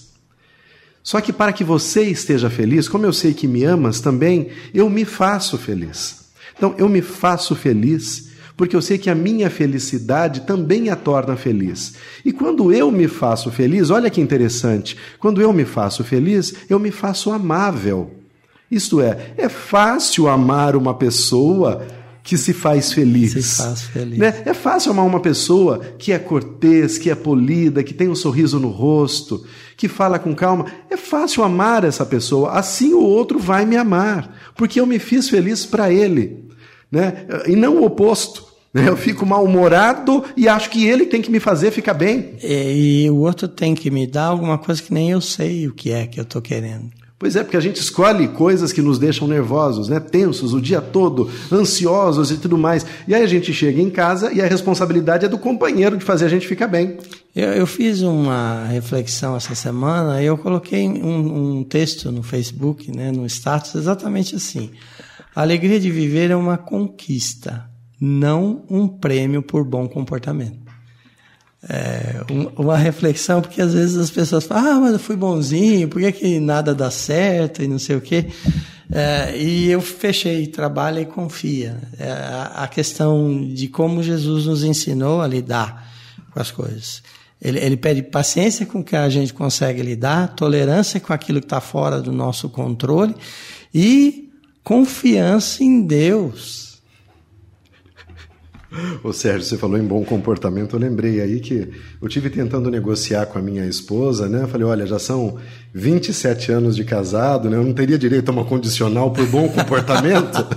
Só que para que você esteja feliz, como eu sei que me amas também, eu me faço feliz. Então, eu me faço feliz porque eu sei que a minha felicidade também a torna feliz. E quando eu me faço feliz, olha que interessante, quando eu me faço feliz, eu me faço amável. Isto é fácil amar uma pessoa que se faz feliz. Se faz feliz. Né? É fácil amar uma pessoa que é cortês, que é polida, que tem um sorriso no rosto, que fala com calma. É fácil amar essa pessoa. Assim o outro vai me amar, porque eu me fiz feliz para ele. Né? E não o oposto. Né? Eu fico mal-humorado e acho que ele tem que me fazer ficar bem. E o outro tem que me dar alguma coisa que nem eu sei o que é que eu estou querendo. Pois é, porque a gente escolhe coisas que nos deixam nervosos, né? Tensos o dia todo, ansiosos e tudo mais. E aí a gente chega em casa e a responsabilidade é do companheiro de fazer a gente ficar bem. Eu fiz uma reflexão essa semana e eu coloquei um texto no Facebook, né, no status, exatamente assim. A alegria de viver é uma conquista, não um prêmio por bom comportamento. Uma reflexão, porque às vezes as pessoas falam, mas eu fui bonzinho, por que nada dá certo e não sei o quê. E eu fechei, trabalha e confia. A questão de como Jesus nos ensinou a lidar com as coisas. Ele pede paciência com o que a gente consegue lidar, tolerância com aquilo que está fora do nosso controle e confiança em Deus. Ô Sérgio, você falou em bom comportamento, eu lembrei aí que eu tive tentando negociar com a minha esposa, né? Eu falei, olha, já são 27 anos de casado, né? Eu não teria direito a uma condicional por bom comportamento?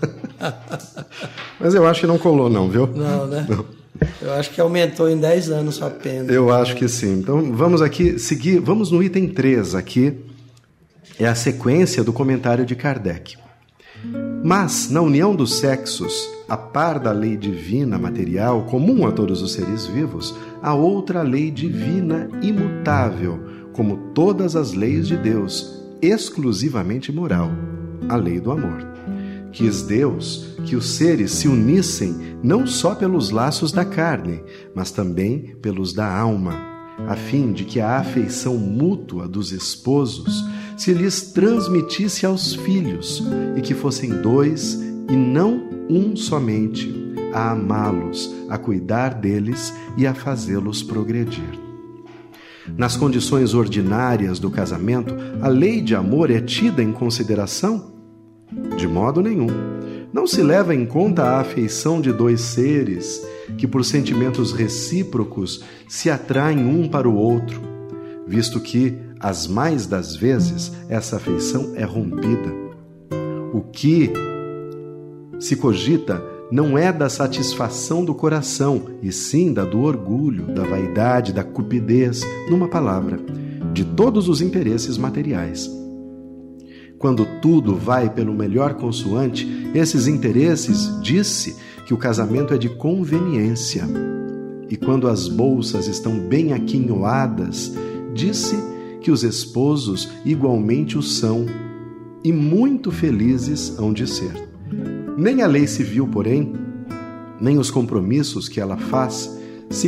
Mas eu acho que não colou não, viu? Não, né? Não. Eu acho que aumentou em 10 anos sua pena. Eu acho que sim. Então vamos aqui seguir, vamos no item 3 aqui, é a sequência do comentário de Kardec. Mas, na união dos sexos, a par da lei divina material, comum a todos os seres vivos, há outra lei divina imutável, como todas as leis de Deus, exclusivamente moral, a lei do amor. Quis Deus que os seres se unissem não só pelos laços da carne, mas também pelos da alma, a fim de que a afeição mútua dos esposos se lhes transmitisse aos filhos, e que fossem dois e não um somente, a amá-los, a cuidar deles e a fazê-los progredir. Nas condições ordinárias do casamento, a lei de amor é tida em consideração? De modo nenhum. Não se leva em conta a afeição de dois seres que, por sentimentos recíprocos, se atraem um para o outro, visto que, as mais das vezes, essa afeição é rompida. O que se cogita não é da satisfação do coração, e sim da do orgulho, da vaidade, da cupidez, numa palavra, de todos os interesses materiais. Quando tudo vai pelo melhor consoante, esses interesses disse que o casamento é de conveniência. E quando as bolsas estão bem aquinhoadas, disse que os esposos igualmente o são, e muito felizes hão de ser. Nem a lei civil, porém, nem os compromissos que ela faz se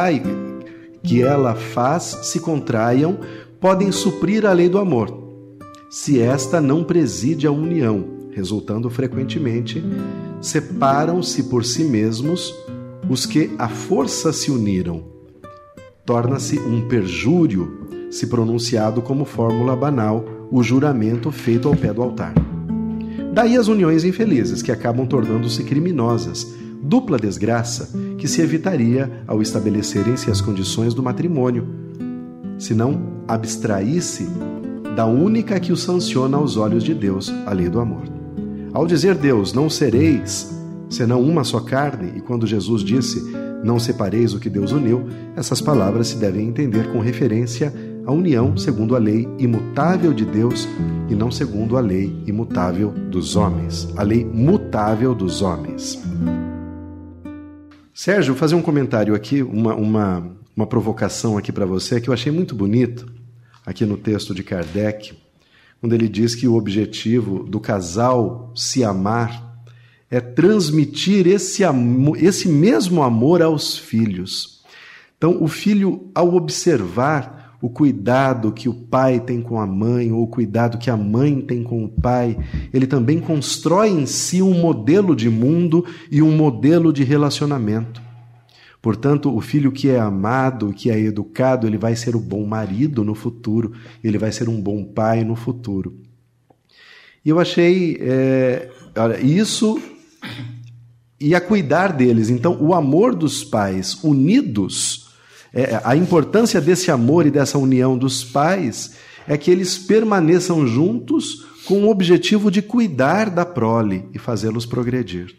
contraiam, podem suprir a lei do amor, se esta não preside a união, resultando frequentemente, separam-se por si mesmos os que à força se uniram. Torna-se um perjúrio, se pronunciado como fórmula banal, o juramento feito ao pé do altar. Daí as uniões infelizes, que acabam tornando-se criminosas, dupla desgraça que se evitaria ao estabelecerem-se as condições do matrimônio, se não abstraísse da única que o sanciona aos olhos de Deus, a lei do amor. Ao dizer Deus, não sereis senão uma só carne, e quando Jesus disse, não separeis o que Deus uniu, essas palavras se devem entender com referência à união segundo a lei imutável de Deus e não segundo a lei imutável dos homens, a lei mutável dos homens. Sérgio, vou fazer um comentário aqui, uma provocação aqui para você, que eu achei muito bonito, aqui no texto de Kardec, quando ele diz que o objetivo do casal se amar é transmitir esse mesmo amor aos filhos. Então, o filho, ao observar o cuidado que o pai tem com a mãe, ou o cuidado que a mãe tem com o pai, ele também constrói em si um modelo de mundo e um modelo de relacionamento. Portanto, o filho que é amado, que é educado, ele vai ser um bom marido no futuro, ele vai ser um bom pai no futuro. E eu achei isso e a cuidar deles. Então, o amor dos pais unidos, a importância desse amor e dessa união dos pais é que eles permaneçam juntos com o objetivo de cuidar da prole e fazê-los progredir.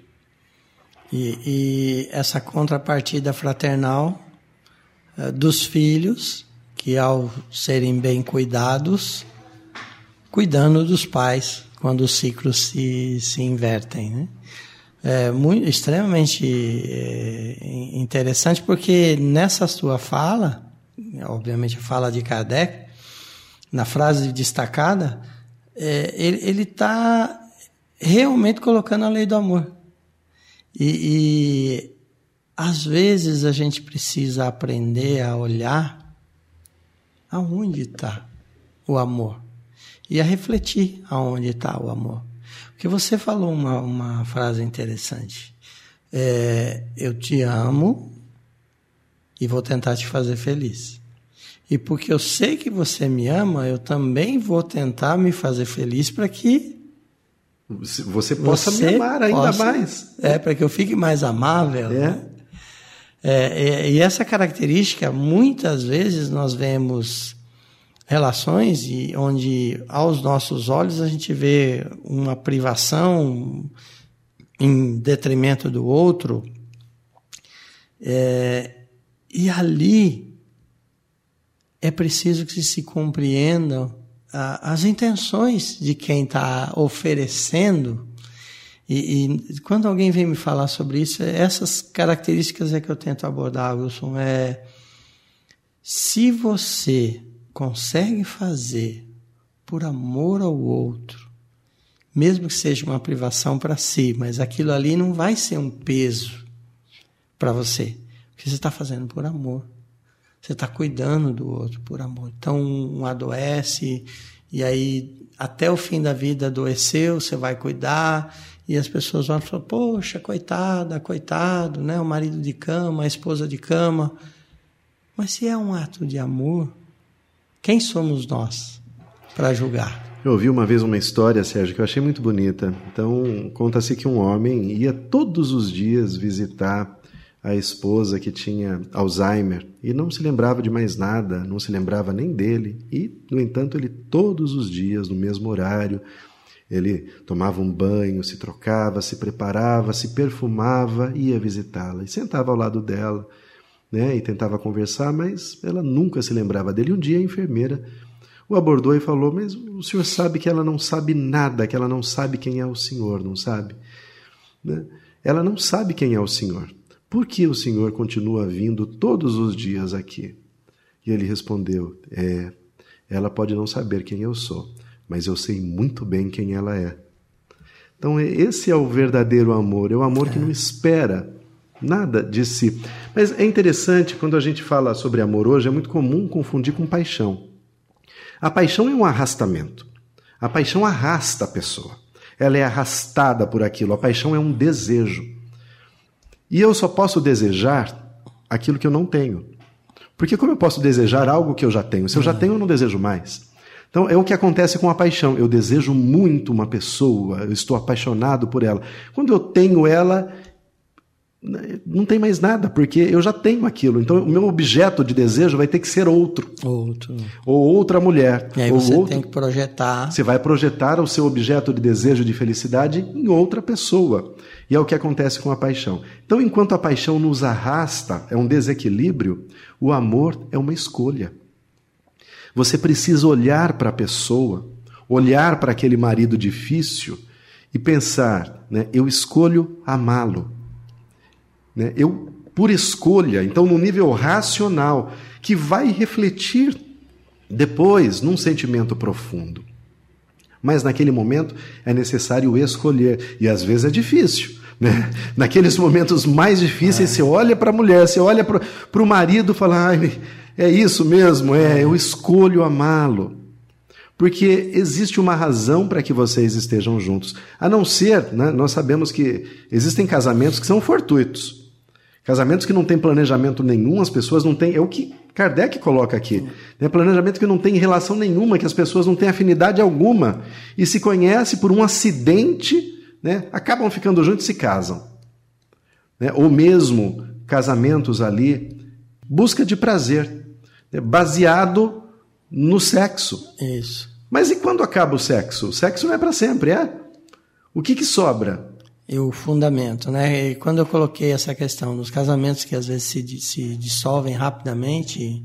E essa contrapartida fraternal dos filhos, que ao serem bem cuidados, cuidando dos pais, quando os ciclos se invertem, né? Extremamente interessante, porque nessa sua fala, obviamente a fala de Kardec, na frase destacada, ele está realmente colocando a lei do amor. E às vezes a gente precisa aprender a olhar aonde está o amor e a refletir aonde está o amor. Porque você falou uma frase interessante. Eu te amo e vou tentar te fazer feliz. E porque eu sei que você me ama, eu também vou tentar me fazer feliz para que você possa me amar ainda mais. Para que eu fique mais amável. Né? E essa característica, muitas vezes nós vemos relações onde, aos nossos olhos, a gente vê uma privação em detrimento do outro. E ali é preciso que se compreendam as intenções de quem está oferecendo. E quando alguém vem me falar sobre isso, essas características é que eu tento abordar, Wilson. Se você consegue fazer por amor ao outro, mesmo que seja uma privação para si, mas aquilo ali não vai ser um peso para você, porque você está fazendo por amor. Você está cuidando do outro por amor. Então, um adoece, e aí até o fim da vida adoeceu, você vai cuidar, e as pessoas vão falar, poxa, coitada, coitado, né? O marido de cama, a esposa de cama. Mas se é um ato de amor, quem somos nós para julgar? Eu ouvi uma vez uma história, Sérgio, que eu achei muito bonita. Então, conta-se que um homem ia todos os dias visitar a esposa que tinha Alzheimer e não se lembrava de mais nada, não se lembrava nem dele. E, no entanto, ele todos os dias, no mesmo horário, ele tomava um banho, se trocava, se preparava, se perfumava e ia visitá-la. E sentava ao lado dela, né, e tentava conversar, mas ela nunca se lembrava dele. Um dia a enfermeira o abordou e falou, mas o senhor sabe que ela não sabe nada, que ela não sabe quem é o senhor, não sabe? Né? Ela não sabe quem é o senhor. Por que o senhor continua vindo todos os dias aqui? E ele respondeu, ela pode não saber quem eu sou, mas eu sei muito bem quem ela é. Então esse é o verdadeiro amor, é o amor que não espera nada de si. Mas é interessante, quando a gente fala sobre amor hoje, é muito comum confundir com paixão. A paixão é um arrastamento. A paixão arrasta a pessoa. Ela é arrastada por aquilo. A paixão é um desejo. E eu só posso desejar aquilo que eu não tenho. Porque como eu posso desejar algo que eu já tenho? Se eu já tenho, eu não desejo mais. Então é o que acontece com a paixão. Eu desejo muito uma pessoa, eu estou apaixonado por ela. Quando eu tenho ela, não tem mais nada, porque eu já tenho aquilo. Então o meu objeto de desejo vai ter que ser outro. Ou outra mulher. E aí você tem que projetar. Você vai projetar o seu objeto de desejo, de felicidade em outra pessoa. E é o que acontece com a paixão. Então, enquanto a paixão nos arrasta, é um desequilíbrio, o amor é uma escolha. Você precisa olhar para a pessoa, olhar para aquele marido difícil e pensar, né, eu escolho amá-lo. Né? Eu, por escolha, então no nível racional, que vai refletir depois num sentimento profundo. Mas naquele momento é necessário escolher, e às vezes é difícil. Né? Naqueles momentos mais difíceis, você olha para a mulher, você olha para o marido e fala, ai, é isso mesmo, eu escolho amá-lo. Porque existe uma razão para que vocês estejam juntos. A não ser, né, nós sabemos que existem casamentos que são fortuitos. Casamentos que não têm planejamento nenhum, as pessoas não têm... É o que Kardec coloca aqui. Né? Planejamento que não tem relação nenhuma, que as pessoas não têm afinidade alguma. E se conhecem por um acidente, né, acabam ficando juntos e se casam. Né? Ou mesmo casamentos ali, busca de prazer, né, baseado no sexo. Isso. Mas e quando acaba o sexo? O sexo não é para sempre, é? O que sobra? E o fundamento, né? E quando eu coloquei essa questão nos casamentos que às vezes se dissolvem rapidamente,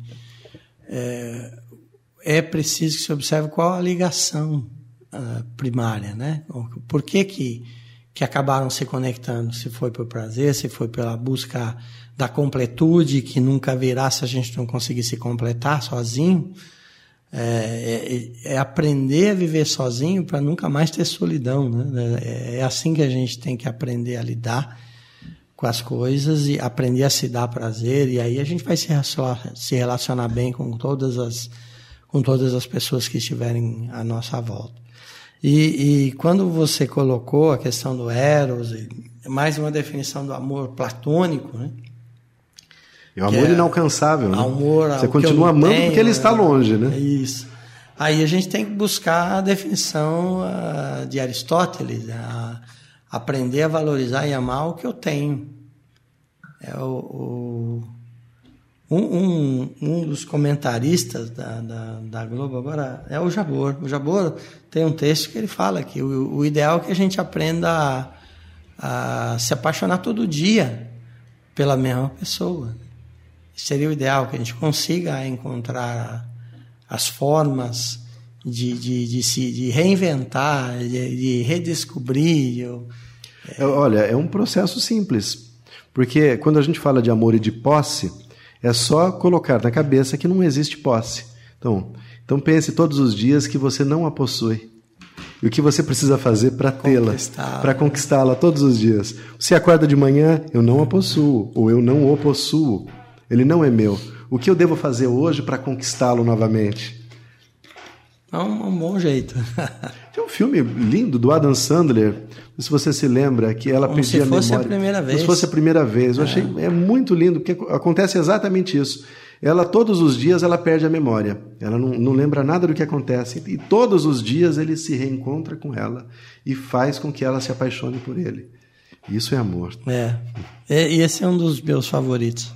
é preciso que se observe qual a ligação primária, né? Por que acabaram se conectando? Se foi por prazer, se foi pela busca da completude, que nunca virá se a gente não conseguir se completar sozinho. É aprender a viver sozinho para nunca mais ter solidão, né? É assim que a gente tem que aprender a lidar com as coisas e aprender a se dar prazer, e aí a gente vai se relacionar bem com todas as pessoas que estiverem à nossa volta. E quando você colocou a questão do Eros, mais uma definição do amor platônico, né? É um amor inalcançável, né? Amor, você continua amando porque ele está longe, né? Isso. Aí a gente tem que buscar a definição de Aristóteles, aprender a valorizar e amar o que eu tenho. Um dos comentaristas da Globo agora é o Jabor. O Jabor tem um texto que ele fala que o ideal é que a gente aprenda a se apaixonar todo dia pela mesma pessoa. Seria o ideal, que a gente consiga encontrar as formas de reinventar, de redescobrir. Olha, é um processo simples, porque quando a gente fala de amor e de posse, é só colocar na cabeça que não existe posse. Então pense todos os dias que você não a possui. E o que você precisa fazer para tê-la, para conquistá-la todos os dias. Você acorda de manhã, eu não a possuo, ou eu não o possuo. Ele não é meu. O que eu devo fazer hoje para conquistá-lo novamente? É um bom jeito. Tem um filme lindo do Adam Sandler, se você se lembra, que ela perdia a memória. Como se fosse a primeira vez. Como se fosse a primeira vez. Eu achei muito lindo, porque acontece exatamente isso. Ela, todos os dias, ela perde a memória. Ela não lembra nada do que acontece. E todos os dias ele se reencontra com ela e faz com que ela se apaixone por ele. Isso é amor. E esse é um dos meus favoritos.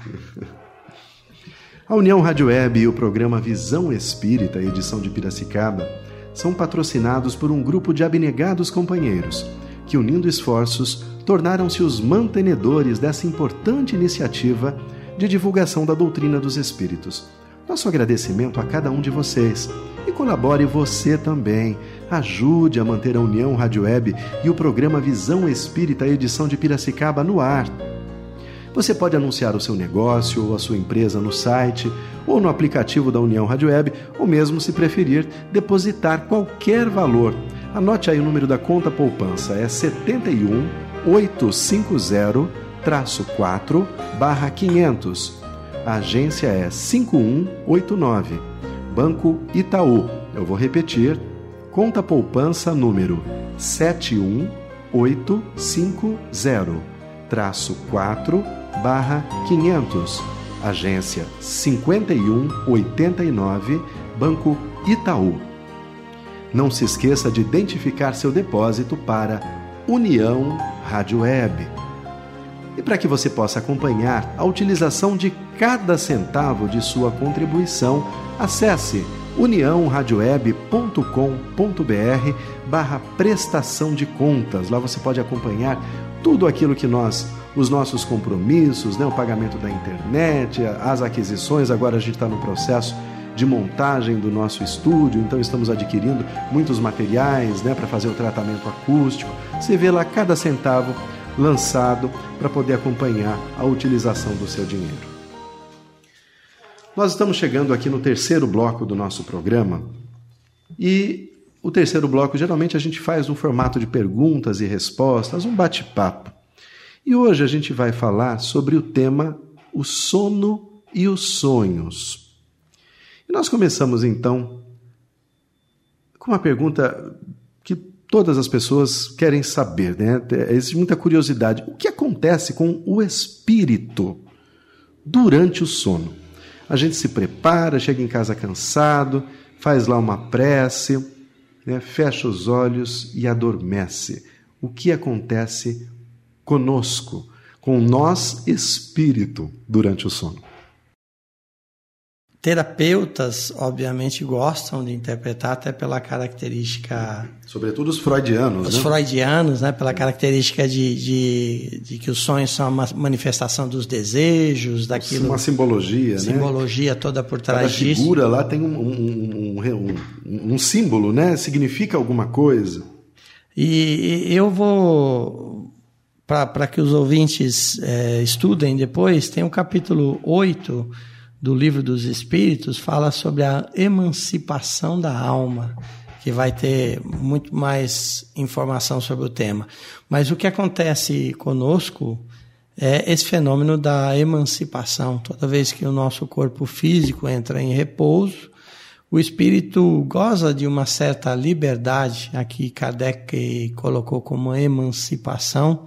A União Rádio Web e o programa Visão Espírita, edição de Piracicaba, são patrocinados por um grupo de abnegados companheiros que, unindo esforços, tornaram-se os mantenedores dessa importante iniciativa de divulgação da doutrina dos Espíritos. Nosso agradecimento a cada um de vocês. E colabore você também. Ajude a manter a União Rádio Web e o programa Visão Espírita, edição de Piracicaba, no ar. Você pode anunciar o seu negócio ou a sua empresa no site ou no aplicativo da União Rádio Web, ou mesmo, se preferir, depositar qualquer valor. Anote aí o número da conta poupança, é 71850-4/500. A agência é 5189, Banco Itaú. Eu vou repetir, conta poupança número 71850-4/500, agência 5189, Banco Itaú. Não se esqueça de identificar seu depósito para União Rádio Web. E para que você possa acompanhar a utilização de cada centavo de sua contribuição, acesse uniãoradioweb.com.br/prestação de contas. Lá você pode acompanhar tudo aquilo que os nossos compromissos, o pagamento da internet, as aquisições. Agora a gente está no processo de montagem do nosso estúdio, então estamos adquirindo muitos materiais para fazer o tratamento acústico. Você vê lá cada centavo lançado para poder acompanhar a utilização do seu dinheiro. Nós estamos chegando aqui no terceiro bloco do nosso programa, e o terceiro bloco geralmente a gente faz no formato de perguntas e respostas, um bate-papo. E hoje a gente vai falar sobre o tema o sono e os sonhos. E nós começamos então com uma pergunta que todas as pessoas querem saber, Existe muita curiosidade. O que acontece com o espírito durante o sono? A gente se prepara, chega em casa cansado, faz lá uma prece, fecha os olhos e adormece. O que acontece conosco, com nós espírito, durante o sono? Terapeutas, obviamente, gostam de interpretar até pela característica... Sobretudo os freudianos, Os freudianos, pela característica de que os sonhos são uma manifestação dos desejos, daquilo... Uma simbologia, Simbologia toda por trás disso. Cada figura lá tem um símbolo, significa alguma coisa. E eu vou... Para que os ouvintes estudem depois, tem o capítulo 8... do Livro dos Espíritos, fala sobre a emancipação da alma, que vai ter muito mais informação sobre o tema. Mas o que acontece conosco é esse fenômeno da emancipação. Toda vez que o nosso corpo físico entra em repouso, o espírito goza de uma certa liberdade. Aqui Kardec colocou como emancipação,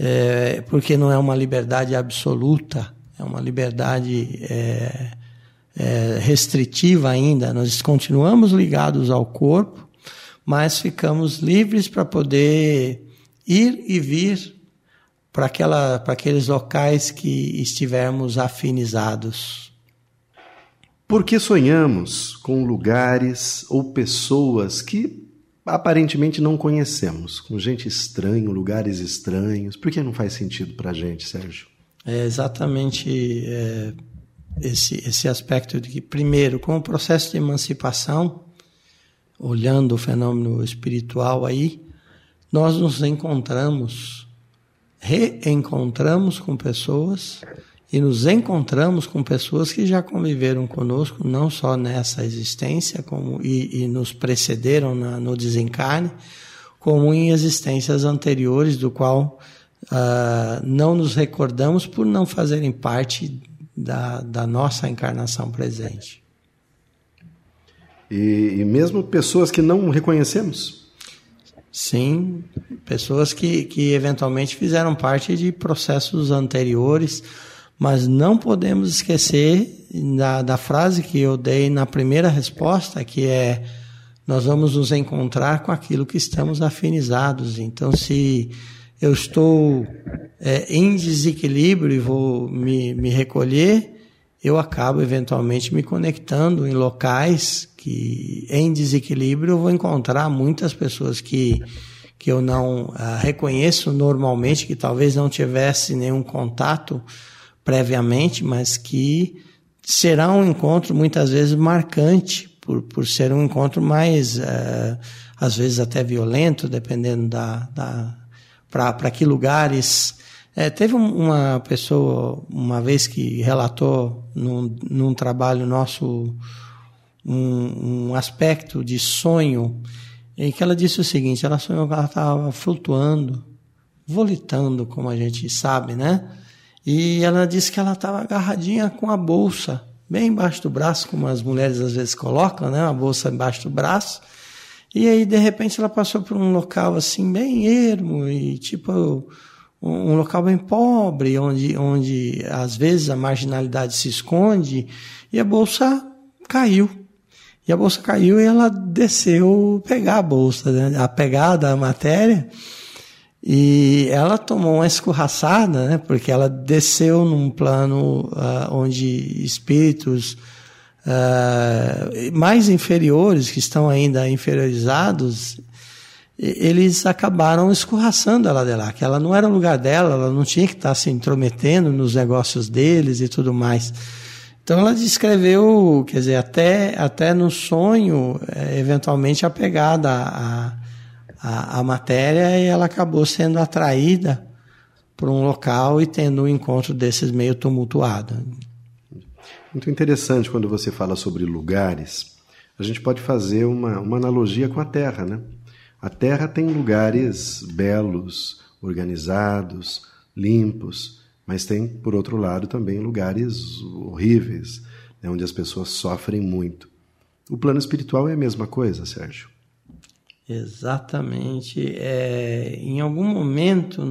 porque não é uma liberdade absoluta, é uma liberdade restritiva ainda. Nós continuamos ligados ao corpo, mas ficamos livres para poder ir e vir para aqueles locais que estivermos afinizados. Por que sonhamos com lugares ou pessoas que aparentemente não conhecemos? Com gente estranha, lugares estranhos. Por que não faz sentido para a gente, Sérgio? É exatamente esse aspecto de que, primeiro, com o processo de emancipação, olhando o fenômeno espiritual aí, nós nos reencontramos com pessoas e nos encontramos com pessoas que já conviveram conosco, não só nessa existência e nos precederam no desencarne, como em existências anteriores, do qual não nos recordamos por não fazerem parte da nossa encarnação presente. E mesmo pessoas que não reconhecemos? Sim, pessoas que eventualmente fizeram parte de processos anteriores, mas não podemos esquecer da frase que eu dei na primeira resposta, que é: nós vamos nos encontrar com aquilo que estamos afinizados. Então, se eu estou em desequilíbrio e vou me recolher, eu acabo eventualmente me conectando em locais que, em desequilíbrio, eu vou encontrar muitas pessoas que eu não reconheço normalmente, que talvez não tivesse nenhum contato previamente, mas que será um encontro muitas vezes marcante, por ser um encontro mais, às vezes até violento, dependendo para que lugares. Teve uma pessoa uma vez que relatou num trabalho nosso um aspecto de sonho, em que ela disse o seguinte: ela sonhou que ela estava flutuando, volitando, como a gente sabe, né? E ela disse que ela estava agarradinha com a bolsa, bem embaixo do braço, como as mulheres às vezes colocam, né? A bolsa embaixo do braço. E aí, de repente, ela passou por um local assim, bem ermo, e tipo um local bem pobre, onde às vezes a marginalidade se esconde, e a bolsa caiu. E a bolsa caiu e ela desceu pegar a bolsa, né? A pegada, a matéria, e ela tomou uma escorraçada, né? Porque ela desceu num plano onde espíritos mais inferiores, que estão ainda inferiorizados, eles acabaram escorraçando ela de lá, que ela não era o lugar dela, ela não tinha que estar se intrometendo nos negócios deles e tudo mais. Então ela descreveu, quer dizer, até no sonho, eventualmente apegada à matéria, e ela acabou sendo atraída por um local e tendo um encontro desses meio tumultuado. Muito interessante quando você fala sobre lugares. A gente pode fazer uma analogia com a Terra, né? A Terra tem lugares belos, organizados, limpos, mas tem, por outro lado, também lugares horríveis, né, onde as pessoas sofrem muito. O plano espiritual é a mesma coisa, Sérgio? Exatamente. Em algum momento,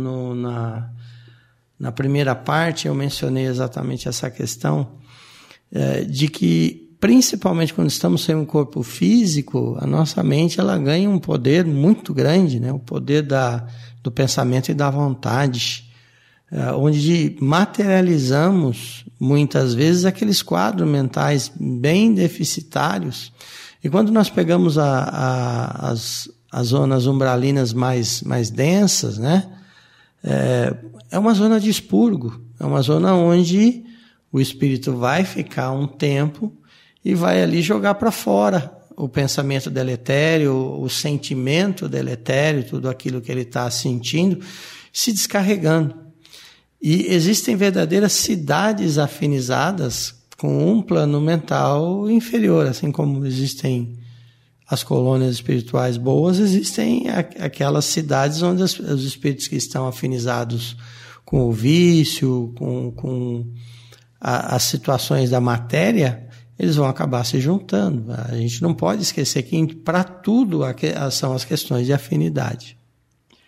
na primeira parte, eu mencionei exatamente essa questão de que, principalmente quando estamos sem um corpo físico, a nossa mente ela ganha um poder muito grande, né? O poder do pensamento e da vontade, onde materializamos muitas vezes aqueles quadros mentais bem deficitários. E quando nós pegamos as zonas umbralinas mais densas, né? É uma zona de expurgo, é uma zona onde o espírito vai ficar um tempo e vai ali jogar para fora o pensamento deletério, o sentimento deletério, tudo aquilo que ele está sentindo, se descarregando. E existem verdadeiras cidades afinizadas com um plano mental inferior, assim como existem as colônias espirituais boas, existem aquelas cidades onde os espíritos que estão afinizados com o vício, com as situações da matéria, eles vão acabar se juntando. A gente não pode esquecer que para tudo são as questões de afinidade.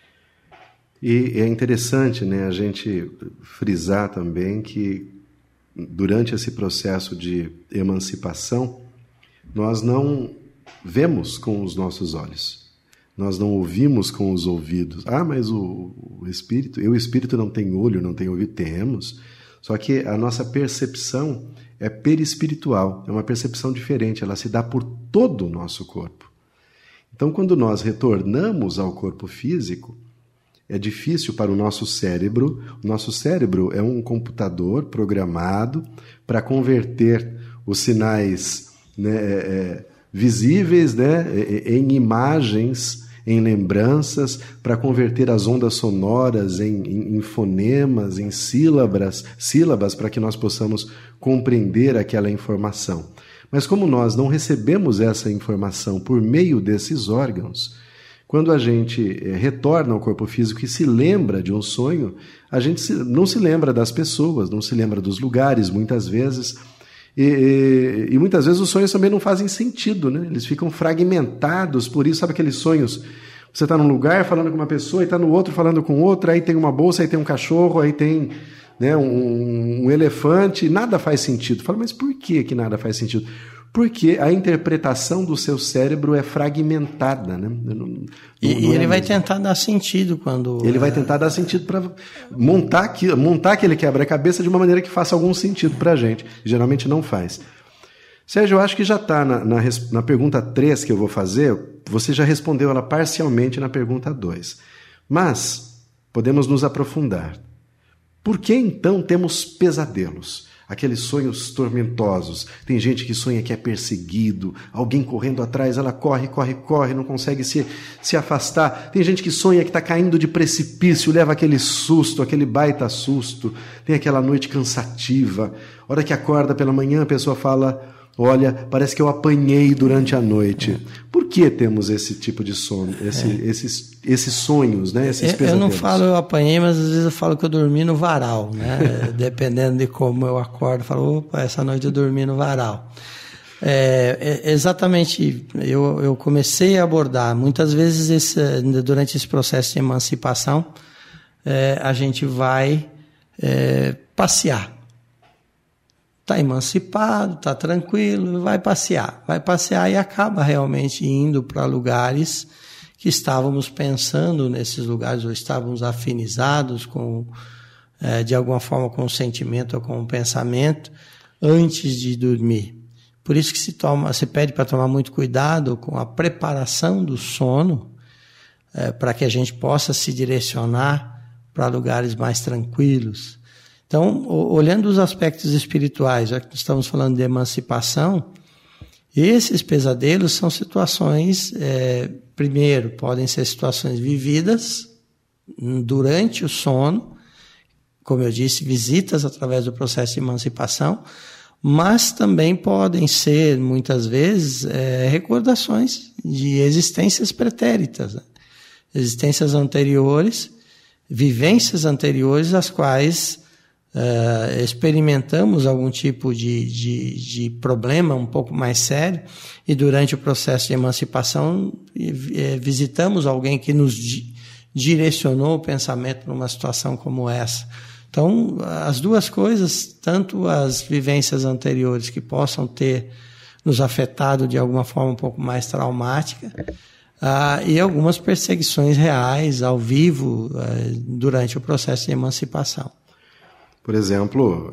E é interessante, né, a gente frisar também que durante esse processo de emancipação, nós não vemos com os nossos olhos, nós não ouvimos com os ouvidos. Mas o espírito, o espírito não tem olho, não tem ouvido? Temos, só que a nossa percepção é perispiritual, é uma percepção diferente, ela se dá por todo o nosso corpo. Então, quando nós retornamos ao corpo físico, é difícil para o nosso cérebro. O nosso cérebro é um computador programado para converter os sinais, né, visíveis, né, em imagens, em lembranças, para converter as ondas sonoras em fonemas, em sílabas, para que nós possamos compreender aquela informação. Mas como nós não recebemos essa informação por meio desses órgãos, quando a gente retorna ao corpo físico e se lembra de um sonho, a gente não se lembra das pessoas, não se lembra dos lugares, muitas vezes. E muitas vezes os sonhos também não fazem sentido, né? Eles ficam fragmentados, por isso, sabe aqueles sonhos? Você está num lugar falando com uma pessoa e está no outro falando com outra, aí tem uma bolsa, aí tem um cachorro, aí tem, né, um elefante, nada faz sentido. Fala, mas por que nada faz sentido? Porque a interpretação do seu cérebro é fragmentada, né? Ele vai tentar dar sentido quando... Ele vai tentar dar sentido para montar aquele quebra-cabeça de uma maneira que faça algum sentido para a gente. Geralmente não faz. Sérgio, eu acho que já está na pergunta 3 que eu vou fazer, você já respondeu ela parcialmente na pergunta 2. Mas podemos nos aprofundar. Por que então temos pesadelos? Aqueles sonhos tormentosos. Tem gente que sonha que é perseguido, alguém correndo atrás, ela corre, não consegue se afastar. Tem gente que sonha que está caindo de precipício, leva aquele susto, aquele baita susto. Tem aquela noite cansativa. A hora que acorda pela manhã, a pessoa fala, olha, parece que eu apanhei durante a noite. Por que temos esse tipo de sono, esses sonhos, né? Esses pesadelos? Eu não falo eu apanhei, mas às vezes eu falo que eu dormi no varal, né? Dependendo de como eu acordo, eu falo, opa, essa noite eu dormi no varal. Exatamente, eu comecei a abordar, muitas vezes durante esse processo de emancipação, a gente vai passear. Está emancipado, está tranquilo, vai passear e acaba realmente indo para lugares que estávamos pensando nesses lugares, ou estávamos afinizados com, de alguma forma, com o sentimento ou com o pensamento antes de dormir. Por isso que se pede para tomar muito cuidado com a preparação do sono, para que a gente possa se direcionar para lugares mais tranquilos. Então, olhando os aspectos espirituais, já que estamos falando de emancipação, esses pesadelos são situações, primeiro, podem ser situações vividas durante o sono, como eu disse, visitas através do processo de emancipação, mas também podem ser, muitas vezes, recordações de existências pretéritas, né? Existências anteriores, vivências anteriores, as quais experimentamos algum tipo de problema um pouco mais sério e durante o processo de emancipação visitamos alguém que nos direcionou o pensamento numa situação como essa. Então, as duas coisas, tanto as vivências anteriores que possam ter nos afetado de alguma forma um pouco mais traumática, e algumas perseguições reais, ao vivo, durante o processo de emancipação. Por exemplo,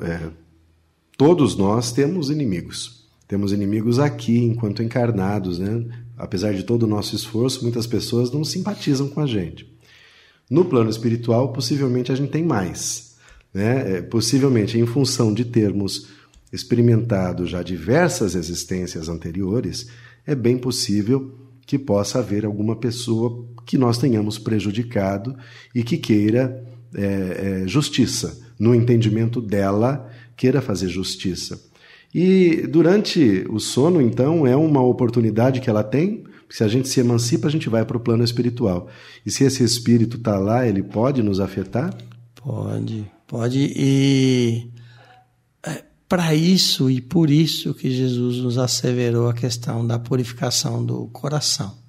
todos nós temos inimigos. Temos inimigos aqui, enquanto encarnados, né? Apesar de todo o nosso esforço, muitas pessoas não simpatizam com a gente. No plano espiritual, possivelmente a gente tem mais, né? Possivelmente, em função de termos experimentado já diversas existências anteriores, é bem possível que possa haver alguma pessoa que nós tenhamos prejudicado e que queira justiça. No entendimento dela, queira fazer justiça. E durante o sono, então, é uma oportunidade que ela tem, porque se a gente se emancipa, a gente vai para o plano espiritual. E se esse espírito está lá, ele pode nos afetar? Pode. E para isso e por isso que Jesus nos asseverou a questão da purificação do coração.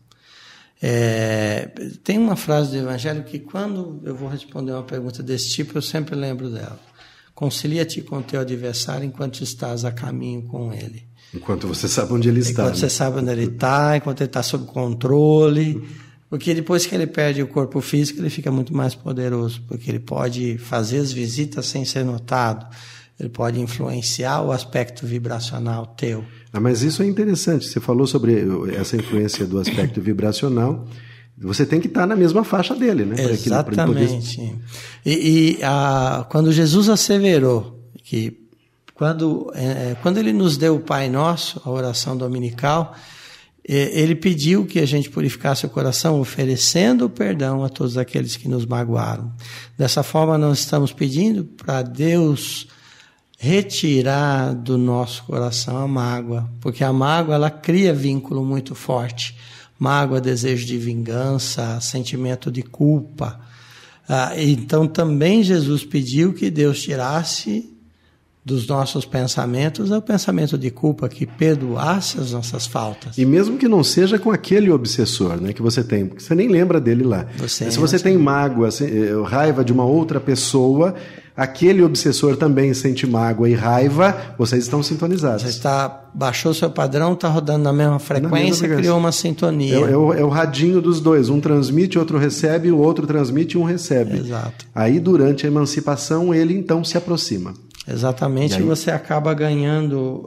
Tem uma frase do Evangelho que quando eu vou responder uma pergunta desse tipo, eu sempre lembro dela. Concilia-te com o teu adversário enquanto estás a caminho com ele. Enquanto você sabe onde ele está. Enquanto você sabe onde ele está, enquanto ele está sob controle. Porque depois que ele perde o corpo físico, ele fica muito mais poderoso. Porque ele pode fazer as visitas sem ser notado. Ele pode influenciar o aspecto vibracional teu. Mas isso é interessante. Você falou sobre essa influência do aspecto vibracional. Você tem que estar na mesma faixa dele, né? Exatamente. Quando Jesus asseverou que quando ele nos deu o Pai Nosso, a oração dominical, ele pediu que a gente purificasse o coração, oferecendo perdão a todos aqueles que nos magoaram. Dessa forma, nós estamos pedindo para Deus retirar do nosso coração a mágoa, porque a mágoa ela cria vínculo muito forte. Mágoa, desejo de vingança, sentimento de culpa. Então também Jesus pediu que Deus tirasse dos nossos pensamentos o pensamento de culpa, que perdoasse as nossas faltas. E mesmo que não seja com aquele obsessor, né, que você tem, porque você nem lembra dele lá. Se você tem mágoa, raiva de uma outra pessoa, aquele obsessor também sente mágoa e raiva, vocês estão sintonizados. Você baixou seu padrão, está rodando na mesma frequência, criou uma sintonia. É o radinho dos dois, um transmite, outro recebe, o outro transmite e um recebe. Exato. Aí durante a emancipação ele então se aproxima. Exatamente, e você acaba ganhando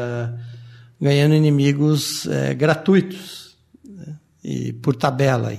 inimigos gratuitos, né? E por tabela.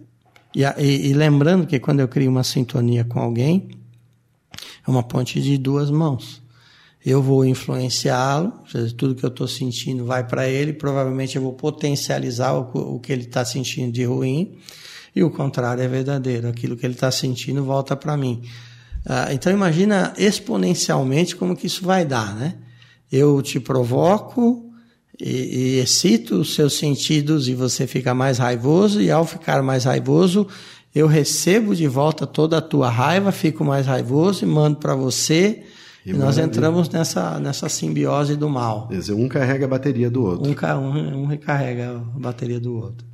E lembrando que quando eu crio uma sintonia com alguém, é uma ponte de duas mãos. Eu vou influenciá-lo, tudo que eu estou sentindo vai para ele, provavelmente eu vou potencializar o que ele está sentindo de ruim, e o contrário é verdadeiro, aquilo que ele está sentindo volta para mim. Então imagina exponencialmente como que isso vai dar, né? Eu te provoco e excito os seus sentidos e você fica mais raivoso, e ao ficar mais raivoso eu recebo de volta toda a tua raiva, fico mais raivoso e mando para você, e nós entramos nessa simbiose do mal. Quer dizer, um carrega a bateria do outro. Um recarrega a bateria do outro.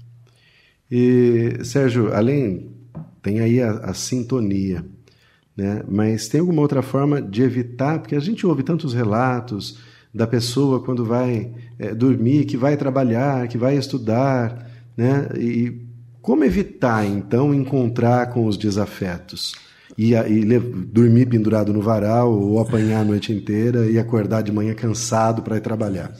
E, Sérgio, tem aí a sintonia, né? Mas tem alguma outra forma de evitar, porque a gente ouve tantos relatos da pessoa quando vai dormir, que vai trabalhar, que vai estudar, né? E como evitar, então, encontrar com os desafetos? E dormir pendurado no varal, ou apanhar a noite inteira e acordar de manhã cansado para ir trabalhar?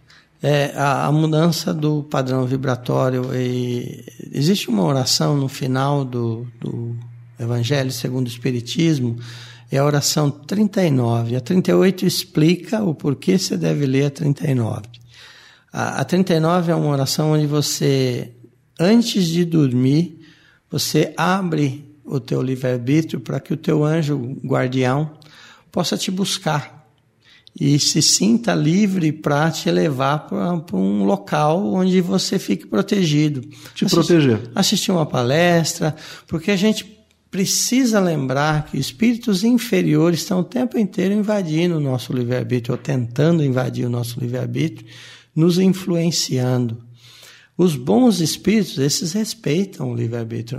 A mudança do padrão vibratório. Existe uma oração no final do Evangelho segundo o Espiritismo, é a oração 39. A 38 explica o porquê você deve ler a 39. A 39 é uma oração onde você, antes de dormir, você abre o teu livre-arbítrio para que o teu anjo guardião possa te buscar e se sinta livre para te levar para um local onde você fique protegido. Proteger. Assistir uma palestra, porque a gente precisa lembrar que espíritos inferiores estão o tempo inteiro invadindo o nosso livre-arbítrio, ou tentando invadir o nosso livre-arbítrio, nos influenciando. Os bons espíritos, esses respeitam o livre-arbítrio. O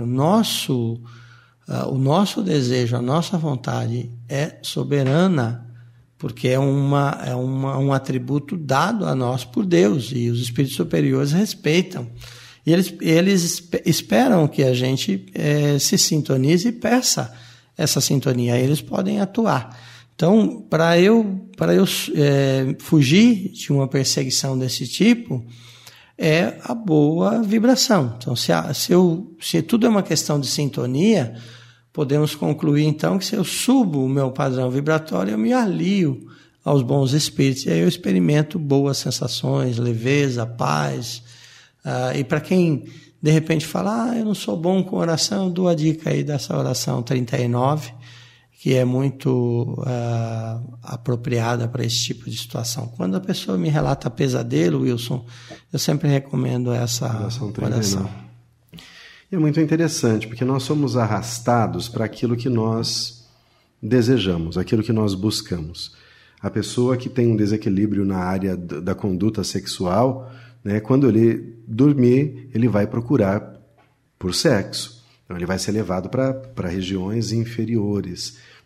nosso desejo, a nossa vontade é soberana, porque é um atributo dado a nós por Deus, e os espíritos superiores respeitam. E eles esperam que a gente se sintonize e peça essa sintonia. Aí eles podem atuar. Então, para eu fugir de uma perseguição desse tipo, é a boa vibração. Então, se tudo é uma questão de sintonia, podemos concluir então que se eu subo o meu padrão vibratório, eu me alio aos bons espíritos, e aí eu experimento boas sensações, leveza, paz. E para quem de repente fala, eu não sou bom com oração, eu dou a dica aí dessa oração 39, que é muito apropriada para esse tipo de situação. Quando a pessoa me relata pesadelo, Wilson, eu sempre recomendo essa oração. E é muito interessante, porque nós somos arrastados para aquilo que nós desejamos, aquilo que nós buscamos. A pessoa que tem um desequilíbrio na área da conduta sexual, né, quando ele dormir, ele vai procurar por sexo. Então ele vai ser levado para regiões inferiores,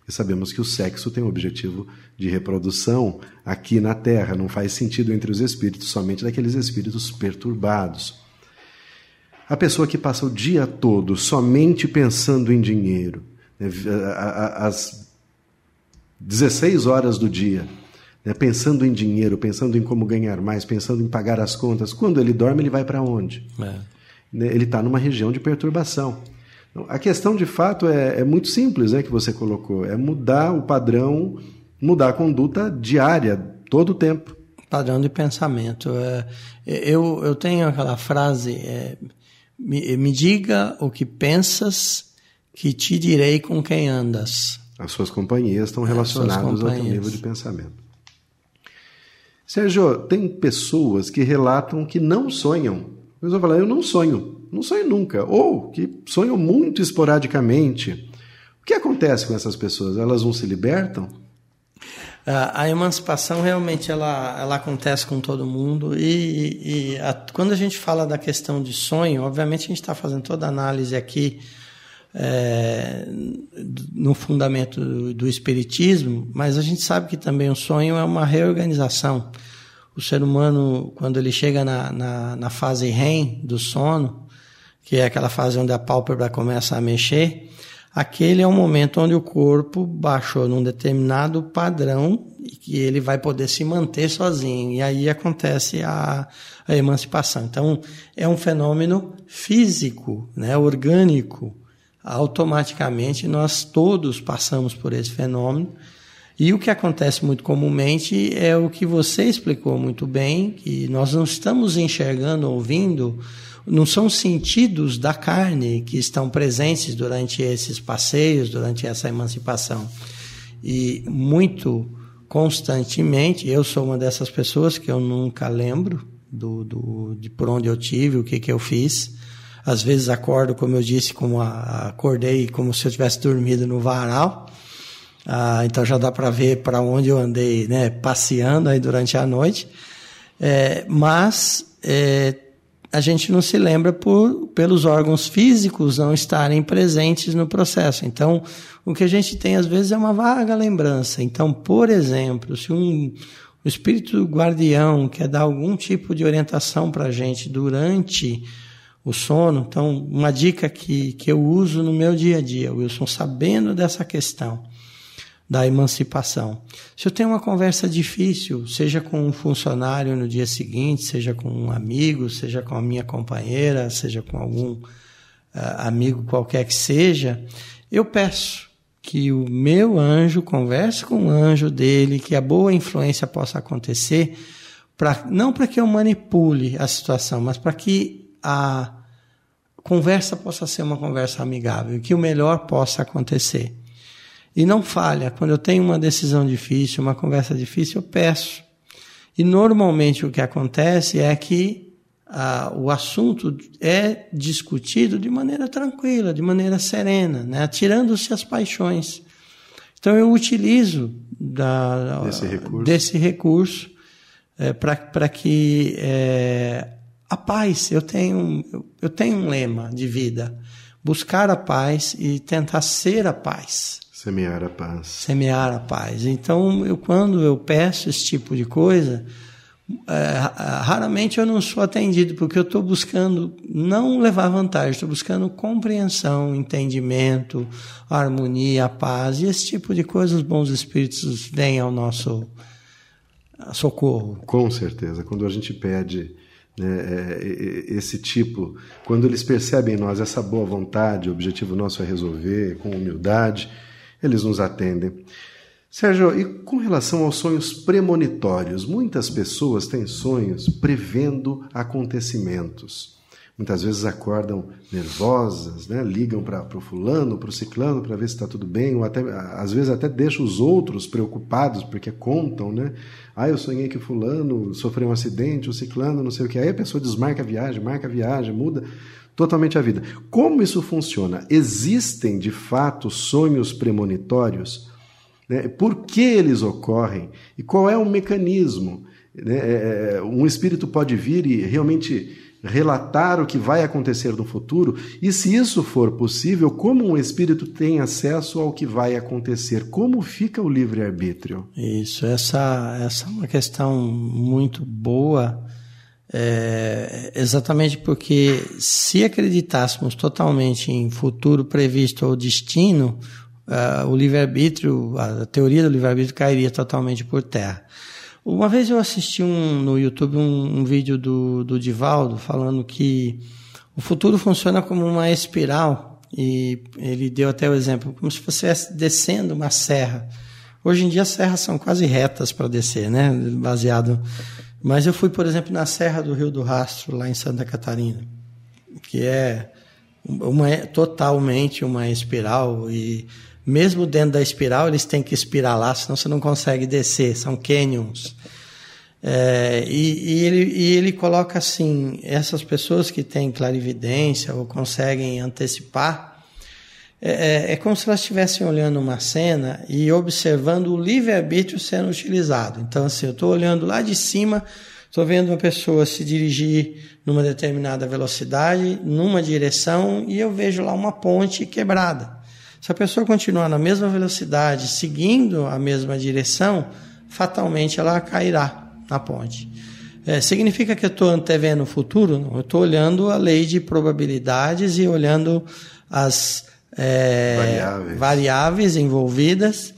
E sabemos que o sexo tem o objetivo de reprodução aqui na Terra, não faz sentido entre os espíritos, somente daqueles espíritos perturbados. A pessoa que passa o dia todo somente pensando em dinheiro, né, às 16 horas do dia, né, pensando em dinheiro, pensando em como ganhar mais, pensando em pagar as contas, quando ele dorme, ele vai para onde? Ele está numa região de perturbação. Então, a questão, de fato, é muito simples, né, que você colocou. É mudar o padrão, mudar a conduta diária, todo o tempo. Padrão de pensamento. Eu tenho aquela frase, me diga o que pensas, que te direi com quem andas. As suas companhias estão relacionadas ao teu nível de pensamento. Sérgio, tem pessoas que relatam que não sonham. A pessoa fala, eu não sonho nunca, ou que sonham muito esporadicamente. O que acontece com essas pessoas? Elas não se libertam? A emancipação realmente ela acontece com todo mundo quando a gente fala da questão de sonho, obviamente a gente está fazendo toda a análise aqui no fundamento do espiritismo, mas a gente sabe que também o sonho é uma reorganização. O ser humano, quando ele chega na fase REM do sono, que é aquela fase onde a pálpebra começa a mexer, aquele é o momento onde o corpo baixou num determinado padrão e que ele vai poder se manter sozinho. E aí acontece a emancipação. Então, é um fenômeno físico, né, orgânico. Automaticamente, nós todos passamos por esse fenômeno. E o que acontece muito comumente é o que você explicou muito bem, que nós não estamos enxergando, ouvindo, não são sentidos da carne que estão presentes durante esses passeios, durante essa emancipação. E muito constantemente, eu sou uma dessas pessoas que eu nunca lembro de por onde eu tive, o que eu fiz. Às vezes acordo, como eu disse, acordei como se eu tivesse dormido no varal. Então já dá para ver para onde eu andei, né, passeando aí durante a noite. Mas a gente não se lembra pelos órgãos físicos não estarem presentes no processo. Então, o que a gente tem às vezes é uma vaga lembrança. Então, por exemplo, se o espírito guardião quer dar algum tipo de orientação para a gente durante o sono, então uma dica que eu uso no meu dia a dia, Wilson, sabendo dessa questão da emancipação. Se eu tenho uma conversa difícil, seja com um funcionário no dia seguinte, seja com um amigo, seja com a minha companheira, seja com algum amigo qualquer que seja, eu peço que o meu anjo converse com o anjo dele, que a boa influência possa acontecer, não para que eu manipule a situação, mas para que a conversa possa ser uma conversa amigável, que o melhor possa acontecer. E não falha, quando eu tenho uma decisão difícil, uma conversa difícil, eu peço. E normalmente o que acontece é que o assunto é discutido de maneira tranquila, de maneira serena, né? Tirando-se as paixões. Então eu utilizo desse recurso para que a paz, eu tenho um lema de vida, buscar a paz e tentar ser a paz. Semear a paz. Semear a paz. Então, quando eu peço esse tipo de coisa, raramente eu não sou atendido, porque eu estou buscando não levar vantagem, estou buscando compreensão, entendimento, harmonia, paz, e esse tipo de coisas, os bons espíritos vêm ao nosso socorro. Com certeza. Quando a gente pede, né, esse tipo, quando eles percebem em nós essa boa vontade, o objetivo nosso é resolver com humildade, eles nos atendem. Sérgio, e com relação aos sonhos premonitórios, muitas pessoas têm sonhos prevendo acontecimentos. Muitas vezes acordam nervosas, né? Ligam para o fulano, para o ciclano, para ver se está tudo bem, ou às vezes até deixam os outros preocupados, porque contam, né? Eu sonhei que o fulano sofreu um acidente, o ciclano, não sei o que. Aí a pessoa desmarca marca a viagem, muda totalmente a vida. Como isso funciona? Existem, de fato, sonhos premonitórios? Né? Por que eles ocorrem? E qual é o mecanismo? Um espírito pode vir e realmente relatar o que vai acontecer no futuro? E se isso for possível, como um espírito tem acesso ao que vai acontecer? Como fica o livre-arbítrio? Isso, essa é uma questão muito boa, exatamente porque se acreditássemos totalmente em futuro previsto ou destino, o livre-arbítrio, a teoria do livre-arbítrio cairia totalmente por terra. Uma vez eu assisti no YouTube um vídeo do Divaldo falando que o futuro funciona como uma espiral, e ele deu até o exemplo, como se você estivesse descendo uma serra. Hoje em dia as serras são quase retas para descer, né? Mas eu fui, por exemplo, na Serra do Rio do Rastro, lá em Santa Catarina, que é totalmente uma espiral, e mesmo dentro da espiral eles têm que espiralar, senão você não consegue descer, são canyons. E ele coloca assim, essas pessoas que têm clarividência ou conseguem antecipar, é como se elas estivessem olhando uma cena e observando o livre-arbítrio sendo utilizado. Então, assim, eu estou olhando lá de cima, estou vendo uma pessoa se dirigir numa determinada velocidade, numa direção, e eu vejo lá uma ponte quebrada. Se a pessoa continuar na mesma velocidade, seguindo a mesma direção, fatalmente ela cairá na ponte. Significa que eu estou antevendo o futuro? Não, eu estou olhando a lei de probabilidades e olhando as variáveis envolvidas.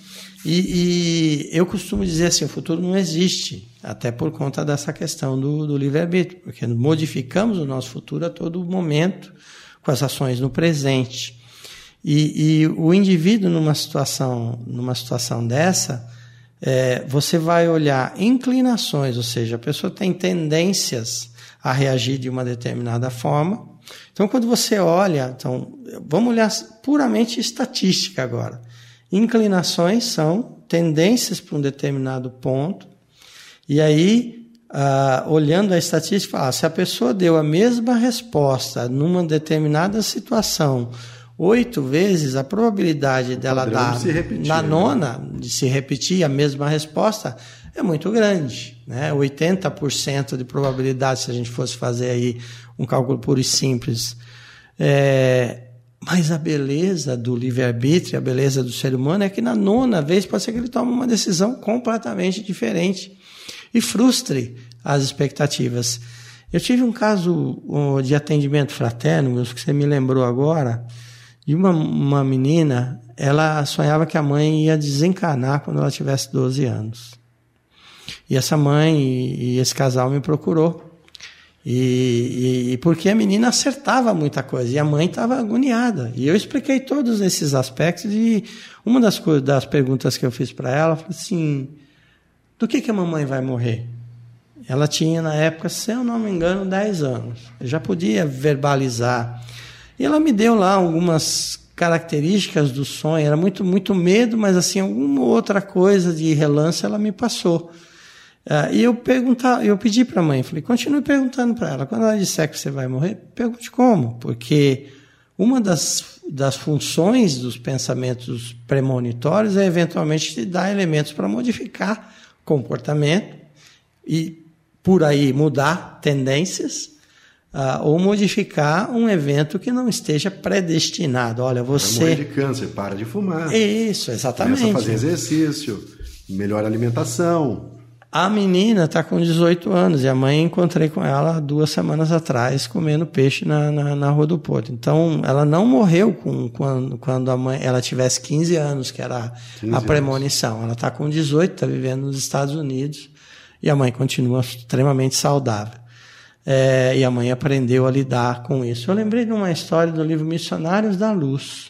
E eu costumo dizer assim, o futuro não existe, até por conta dessa questão do livre-arbítrio, porque modificamos o nosso futuro a todo momento com as ações no presente. E o indivíduo numa situação dessa, você vai olhar inclinações, ou seja, a pessoa tem tendências a reagir de uma determinada forma. Então, quando você olha, vamos olhar puramente estatística agora. Inclinações são tendências para um determinado ponto, e aí, olhando a estatística, se a pessoa deu a mesma resposta numa determinada situação 8 vezes, a probabilidade dela dar na nona de se repetir a mesma resposta é muito grande, né? 80% de probabilidade, se a gente fosse fazer aí um cálculo puro e simples. Mas a beleza do livre-arbítrio, a beleza do ser humano é que na nona vez pode ser que ele tome uma decisão completamente diferente e frustre as expectativas. Eu tive um caso de atendimento fraterno, que você me lembrou agora, de uma menina. Ela sonhava que a mãe ia desencarnar quando ela tivesse 12 anos. E essa mãe e esse casal me procurou. E porque a menina acertava muita coisa e a mãe estava agoniada. E eu expliquei todos esses aspectos, e uma das perguntas que eu fiz para ela, foi assim, do que a mamãe vai morrer? Ela tinha, na época, se eu não me engano, 10 anos. Eu já podia verbalizar. E ela me deu lá algumas características do sonho. Era muito, muito medo, mas assim, alguma outra coisa de relance ela me passou. E eu pedi para a mãe, falei, continue perguntando para ela. Quando ela disser que você vai morrer, pergunte como. Porque uma das funções dos pensamentos premonitórios é eventualmente te dar elementos para modificar comportamento e por aí mudar tendências, ou modificar um evento que não esteja predestinado. Olha, você... Vai morrer de câncer, para de fumar. Isso, exatamente. Começa a fazer exercício, melhora a alimentação. A menina está com 18 anos e a mãe, encontrei com ela 2 semanas atrás comendo peixe na Rua do Porto. Então, ela não morreu quando a mãe, ela tivesse 15 anos, que era a premonição. Ela está com 18, está vivendo nos Estados Unidos, e a mãe continua extremamente saudável. E a mãe aprendeu a lidar com isso. Eu lembrei de uma história do livro Missionários da Luz,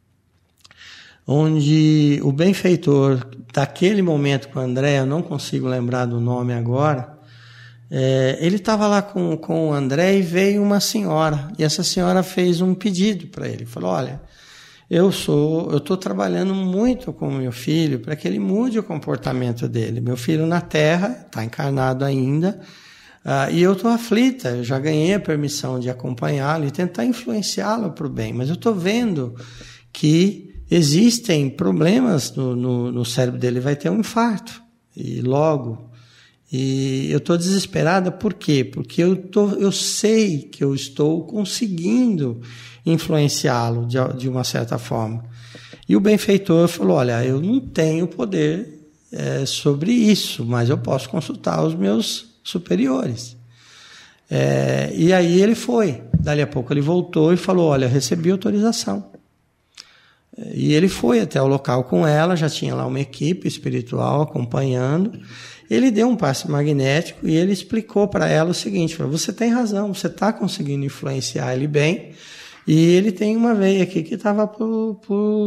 onde o benfeitor daquele momento com o André, eu não consigo lembrar do nome agora, ele estava lá com o André e veio uma senhora, e essa senhora fez um pedido para ele, falou, olha, eu estou trabalhando muito com o meu filho para que ele mude o comportamento dele. Meu filho na Terra, está encarnado ainda, e eu estou aflita, eu já ganhei a permissão de acompanhá-lo e tentar influenciá-lo para o bem, mas eu estou vendo que existem problemas no cérebro dele, vai ter um infarto, e logo, E eu estou desesperada, por quê? Porque eu sei que eu estou conseguindo influenciá-lo de uma certa forma. E o benfeitor falou, olha, eu não tenho poder sobre isso, mas eu posso consultar os meus superiores. E aí ele foi. Dali a pouco ele voltou e falou, olha, recebi autorização. E ele foi até o local com ela, já tinha lá uma equipe espiritual acompanhando. Ele deu um passe magnético e ele explicou para ela o seguinte, falou, você tem razão, você está conseguindo influenciar ele bem, e ele tem uma veia aqui que estava por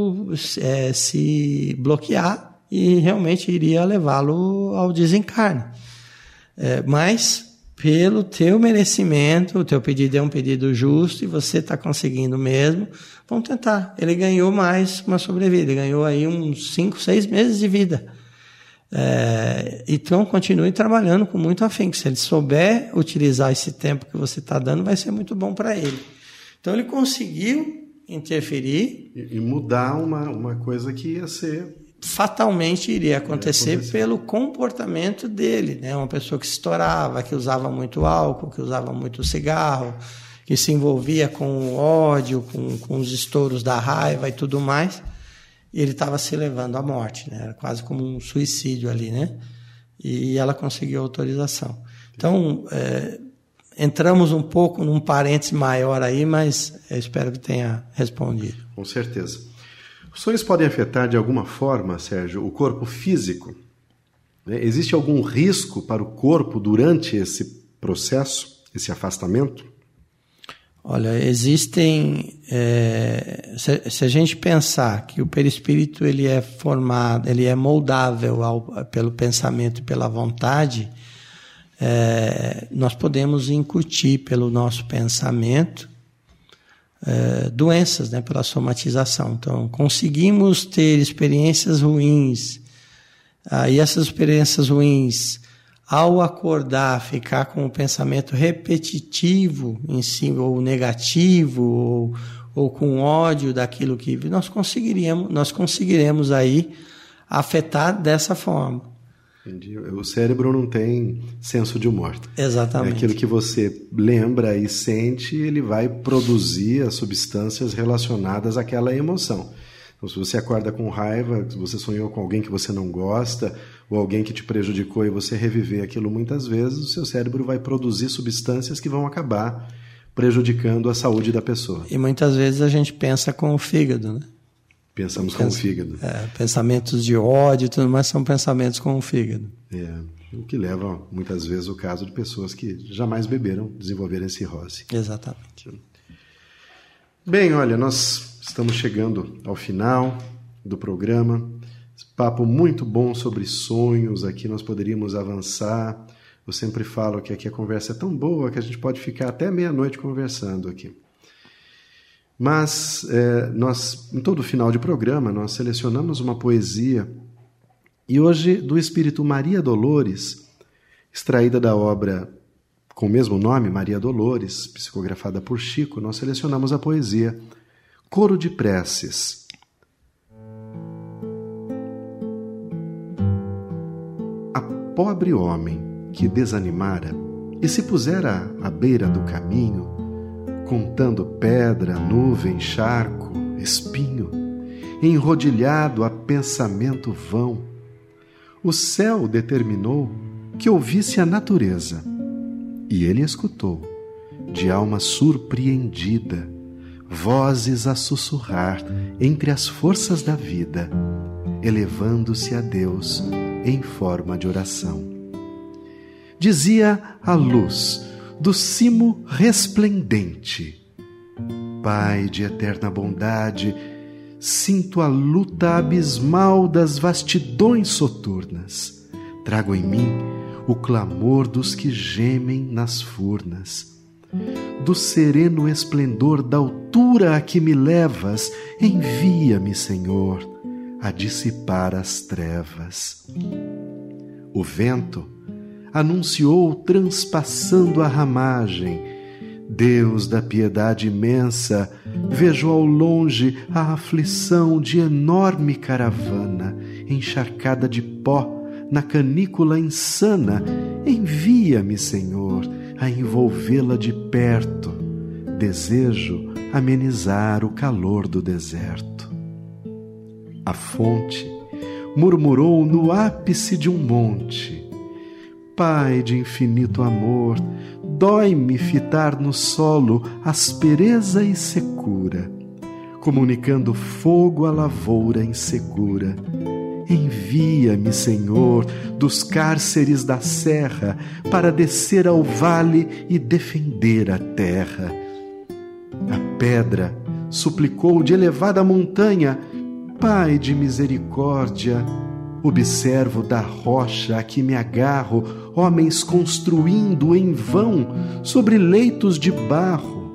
se bloquear e realmente iria levá-lo ao desencarne. Mas, pelo teu merecimento, o teu pedido é um pedido justo e você está conseguindo mesmo, vamos tentar. Ele ganhou mais uma sobrevida, ele ganhou aí uns 5, 6 meses de vida. Então continue trabalhando com muito afinco. Se ele souber utilizar esse tempo que você está dando, vai ser muito bom para ele. Então ele conseguiu interferir e mudar uma coisa que ia ser fatalmente iria acontecer pelo comportamento dele, né? Uma pessoa que se estourava, que usava muito álcool, que usava muito cigarro, que se envolvia com o ódio, com os estouros da raiva e tudo mais. E ele estava se levando à morte, né? Era quase como um suicídio ali, né? E ela conseguiu a autorização. Então, entramos um pouco num parêntese maior aí, mas eu espero que tenha respondido. Com certeza. Os sonhos podem afetar de alguma forma, Sérgio, o corpo físico? Existe algum risco para o corpo durante esse processo, esse afastamento? Olha, existem... se a gente pensar que o perispírito ele é formado, ele é moldável pelo pensamento e pela vontade, nós podemos incutir pelo nosso pensamento doenças, né, pela somatização. Então, conseguimos ter experiências ruins, e essas experiências ruins, ao acordar, ficar com o pensamento repetitivo em si, ou negativo, ou com ódio daquilo que nós conseguiremos aí afetar dessa forma. Entendi. O cérebro não tem senso de humor. Exatamente. Aquilo que você lembra e sente, ele vai produzir as substâncias relacionadas àquela emoção. Então, se você acorda com raiva, se você sonhou com alguém que você não gosta, ou alguém que te prejudicou e você reviver aquilo muitas vezes, o seu cérebro vai produzir substâncias que vão acabar prejudicando a saúde da pessoa. E muitas vezes a gente pensa com o fígado, né? Pensamos com o fígado. Pensamentos de ódio e tudo mais são pensamentos com o fígado. O que leva, muitas vezes, o caso de pessoas que jamais beberam desenvolverem cirrose. Exatamente. Bem, olha, nós estamos chegando ao final do programa. Papo muito bom sobre sonhos. Aqui nós poderíamos avançar. Eu sempre falo que aqui a conversa é tão boa que a gente pode ficar até meia-noite conversando aqui. Mas nós, em todo final de programa, nós selecionamos uma poesia, e hoje do espírito Maria Dolores, extraída da obra com o mesmo nome, Maria Dolores, psicografada por Chico, nós selecionamos a poesia Coro de Preces. A pobre homem que desanimara e se pusera à beira do caminho, contando pedra, nuvem, charco, espinho, enrodilhado a pensamento vão, o céu determinou que ouvisse a natureza, e ele escutou, de alma surpreendida, vozes a sussurrar entre as forças da vida, elevando-se a Deus em forma de oração. Dizia a luz do cimo resplendente: Pai de eterna bondade, sinto a luta abismal das vastidões soturnas. Trago em mim o clamor dos que gemem nas furnas. Do sereno esplendor da altura a que me levas, envia-me, Senhor, a dissipar as trevas. O vento anunciou transpassando a ramagem. Deus da piedade imensa, vejo ao longe a aflição de enorme caravana, encharcada de pó na canícula insana, Envia-me, Senhor, a envolvê-la de perto. Desejo amenizar o calor do deserto. A fonte murmurou no ápice de um monte: Pai de infinito amor, dói-me fitar no solo aspereza e secura, comunicando fogo à lavoura insegura. Envia-me, Senhor, dos cárceres da serra, para descer ao vale e defender a terra. A pedra suplicou de elevada montanha: Pai de misericórdia, observo da rocha a que me agarro homens construindo em vão sobre leitos de barro.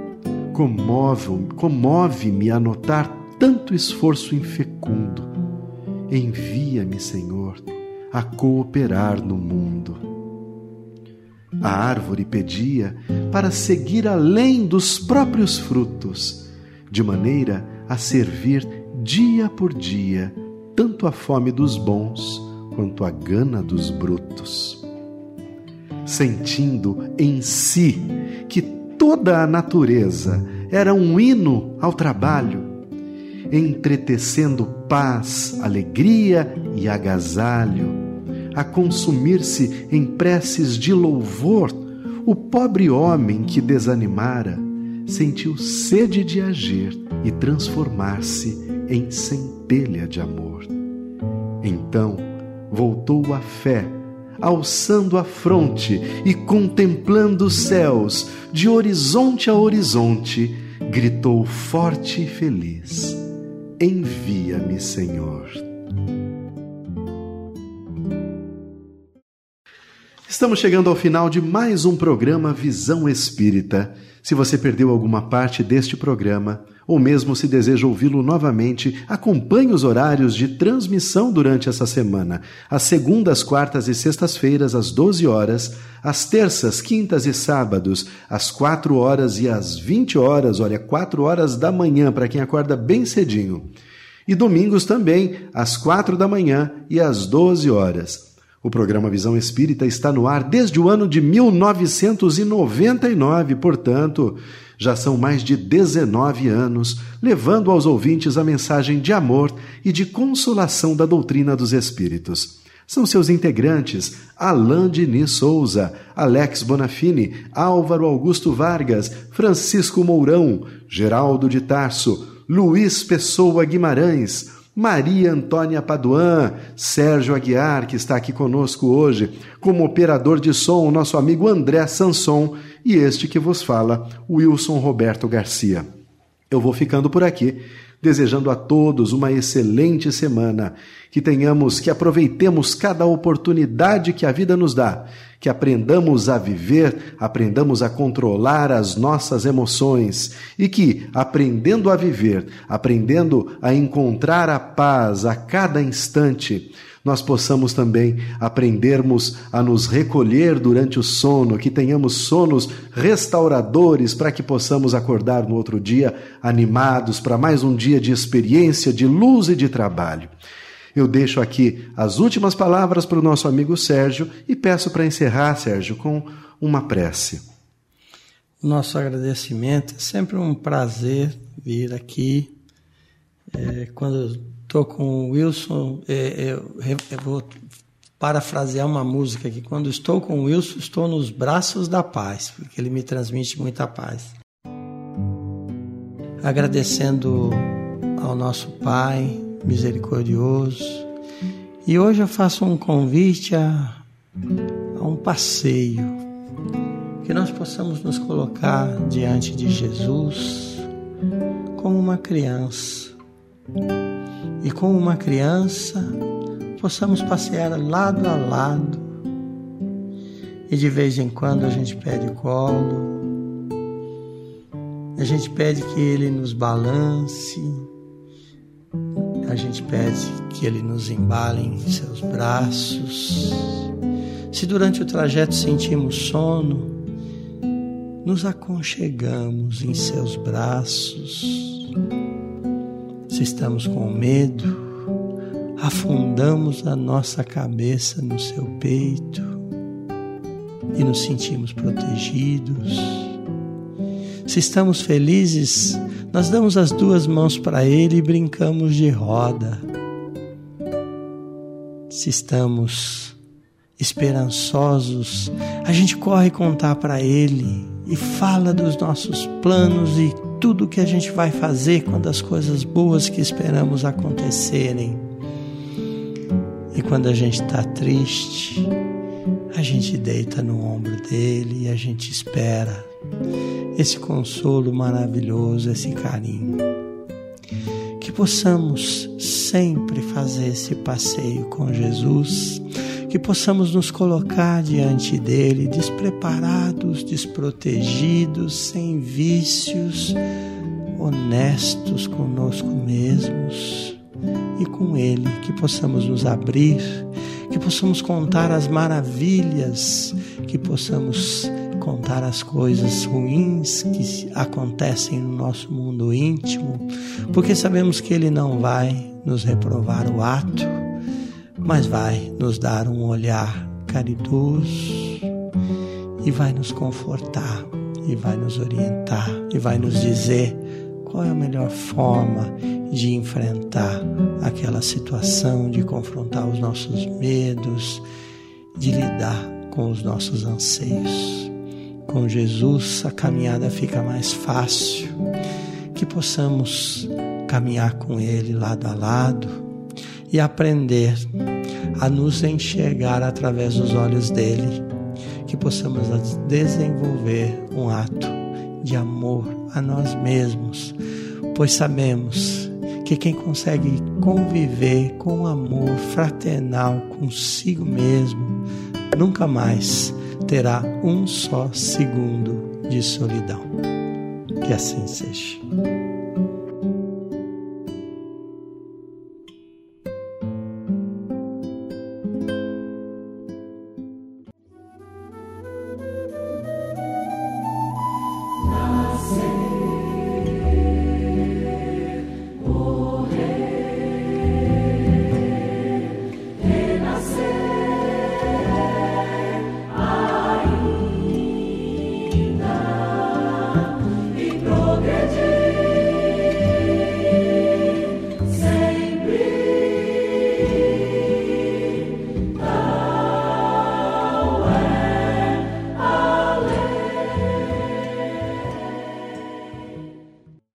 Comove-me a notar tanto esforço infecundo. Envia-me, Senhor, a cooperar no mundo. A árvore pedia para seguir além dos próprios frutos, de maneira a servir dia por dia tanto a fome dos bons quanto a gana dos brutos. Sentindo em si que toda a natureza era um hino ao trabalho, entretecendo paz, alegria e agasalho, a consumir-se em preces de louvor, o pobre homem que desanimara sentiu sede de agir e transformar-se em centelha de amor. Então voltou a fé, alçando a fronte e contemplando os céus, de horizonte a horizonte, gritou forte e feliz: Envia-me, Senhor. Estamos chegando ao final de mais um programa Visão Espírita. Se você perdeu alguma parte deste programa, ou mesmo se deseja ouvi-lo novamente, acompanhe os horários de transmissão durante essa semana. Às segundas, quartas e sextas-feiras, às 12 horas, às terças, quintas e sábados, às 4 horas e às 20 horas, 4 horas da manhã, para quem acorda bem cedinho. E domingos também, às 4 da manhã e às 12 horas. O programa Visão Espírita está no ar desde o ano de 1999, portanto, já são mais de 19 anos, levando aos ouvintes a mensagem de amor e de consolação da doutrina dos Espíritos. São seus integrantes Alain Diniz Souza, Alex Bonafini, Álvaro Augusto Vargas, Francisco Mourão, Geraldo de Tarso, Luiz Pessoa Guimarães, Maria Antônia Paduan, Sérgio Aguiar, que está aqui conosco hoje, como operador de som, o nosso amigo André Sanson, e este que vos fala, Wilson Roberto Garcia. Eu vou ficando por aqui, desejando a todos uma excelente semana, que aproveitemos cada oportunidade que a vida nos dá, que aprendamos a viver, aprendamos a controlar as nossas emoções e que, aprendendo a viver, aprendendo a encontrar a paz a cada instante, nós possamos também aprendermos a nos recolher durante o sono, que tenhamos sonos restauradores para que possamos acordar no outro dia animados para mais um dia de experiência, de luz e de trabalho. Eu deixo aqui as últimas palavras para o nosso amigo Sérgio e peço para encerrar, Sérgio, com uma prece. Nosso agradecimento, é sempre um prazer vir aqui. Quando estou com o Wilson, eu vou parafrasear uma música aqui. Quando estou com o Wilson, estou nos braços da paz, porque ele me transmite muita paz. Agradecendo ao nosso Pai misericordioso. E hoje eu faço um convite a um passeio, que nós possamos nos colocar diante de Jesus como uma criança. E como uma criança, possamos passear lado a lado. E de vez em quando a gente pede colo, a gente pede que Ele nos balance, a gente pede que Ele nos embale em seus braços. Se durante o trajeto sentimos sono, nos aconchegamos em seus braços. Se estamos com medo, afundamos a nossa cabeça no seu peito. e nos sentimos protegidos. Se estamos felizes, nós damos as duas mãos para Ele e brincamos de roda. Se estamos esperançosos, a gente corre contar para Ele e fala dos nossos planos e tudo que a gente vai fazer quando as coisas boas que esperamos acontecerem. E quando a gente está triste, a gente deita no ombro dele e a gente espera esse consolo maravilhoso, esse carinho. Que possamos sempre fazer esse passeio com Jesus, que possamos nos colocar diante dele despreparados, desprotegidos, sem vícios, honestos conosco mesmos e com ele, que possamos nos abrir, que possamos contar as maravilhas, que possamos contar as coisas ruins que acontecem no nosso mundo íntimo, porque sabemos que Ele não vai nos reprovar o ato, mas vai nos dar um olhar caridoso e vai nos confortar, e vai nos orientar, e vai nos dizer qual é a melhor forma de enfrentar aquela situação, de confrontar os nossos medos, de lidar com os nossos anseios. Com Jesus a caminhada fica mais fácil, que possamos caminhar com Ele lado a lado e aprender a nos enxergar através dos olhos dele, que possamos desenvolver um ato de amor a nós mesmos, pois sabemos que quem consegue conviver com amor fraternal consigo mesmo, nunca mais terá um só segundo de solidão. Que assim seja.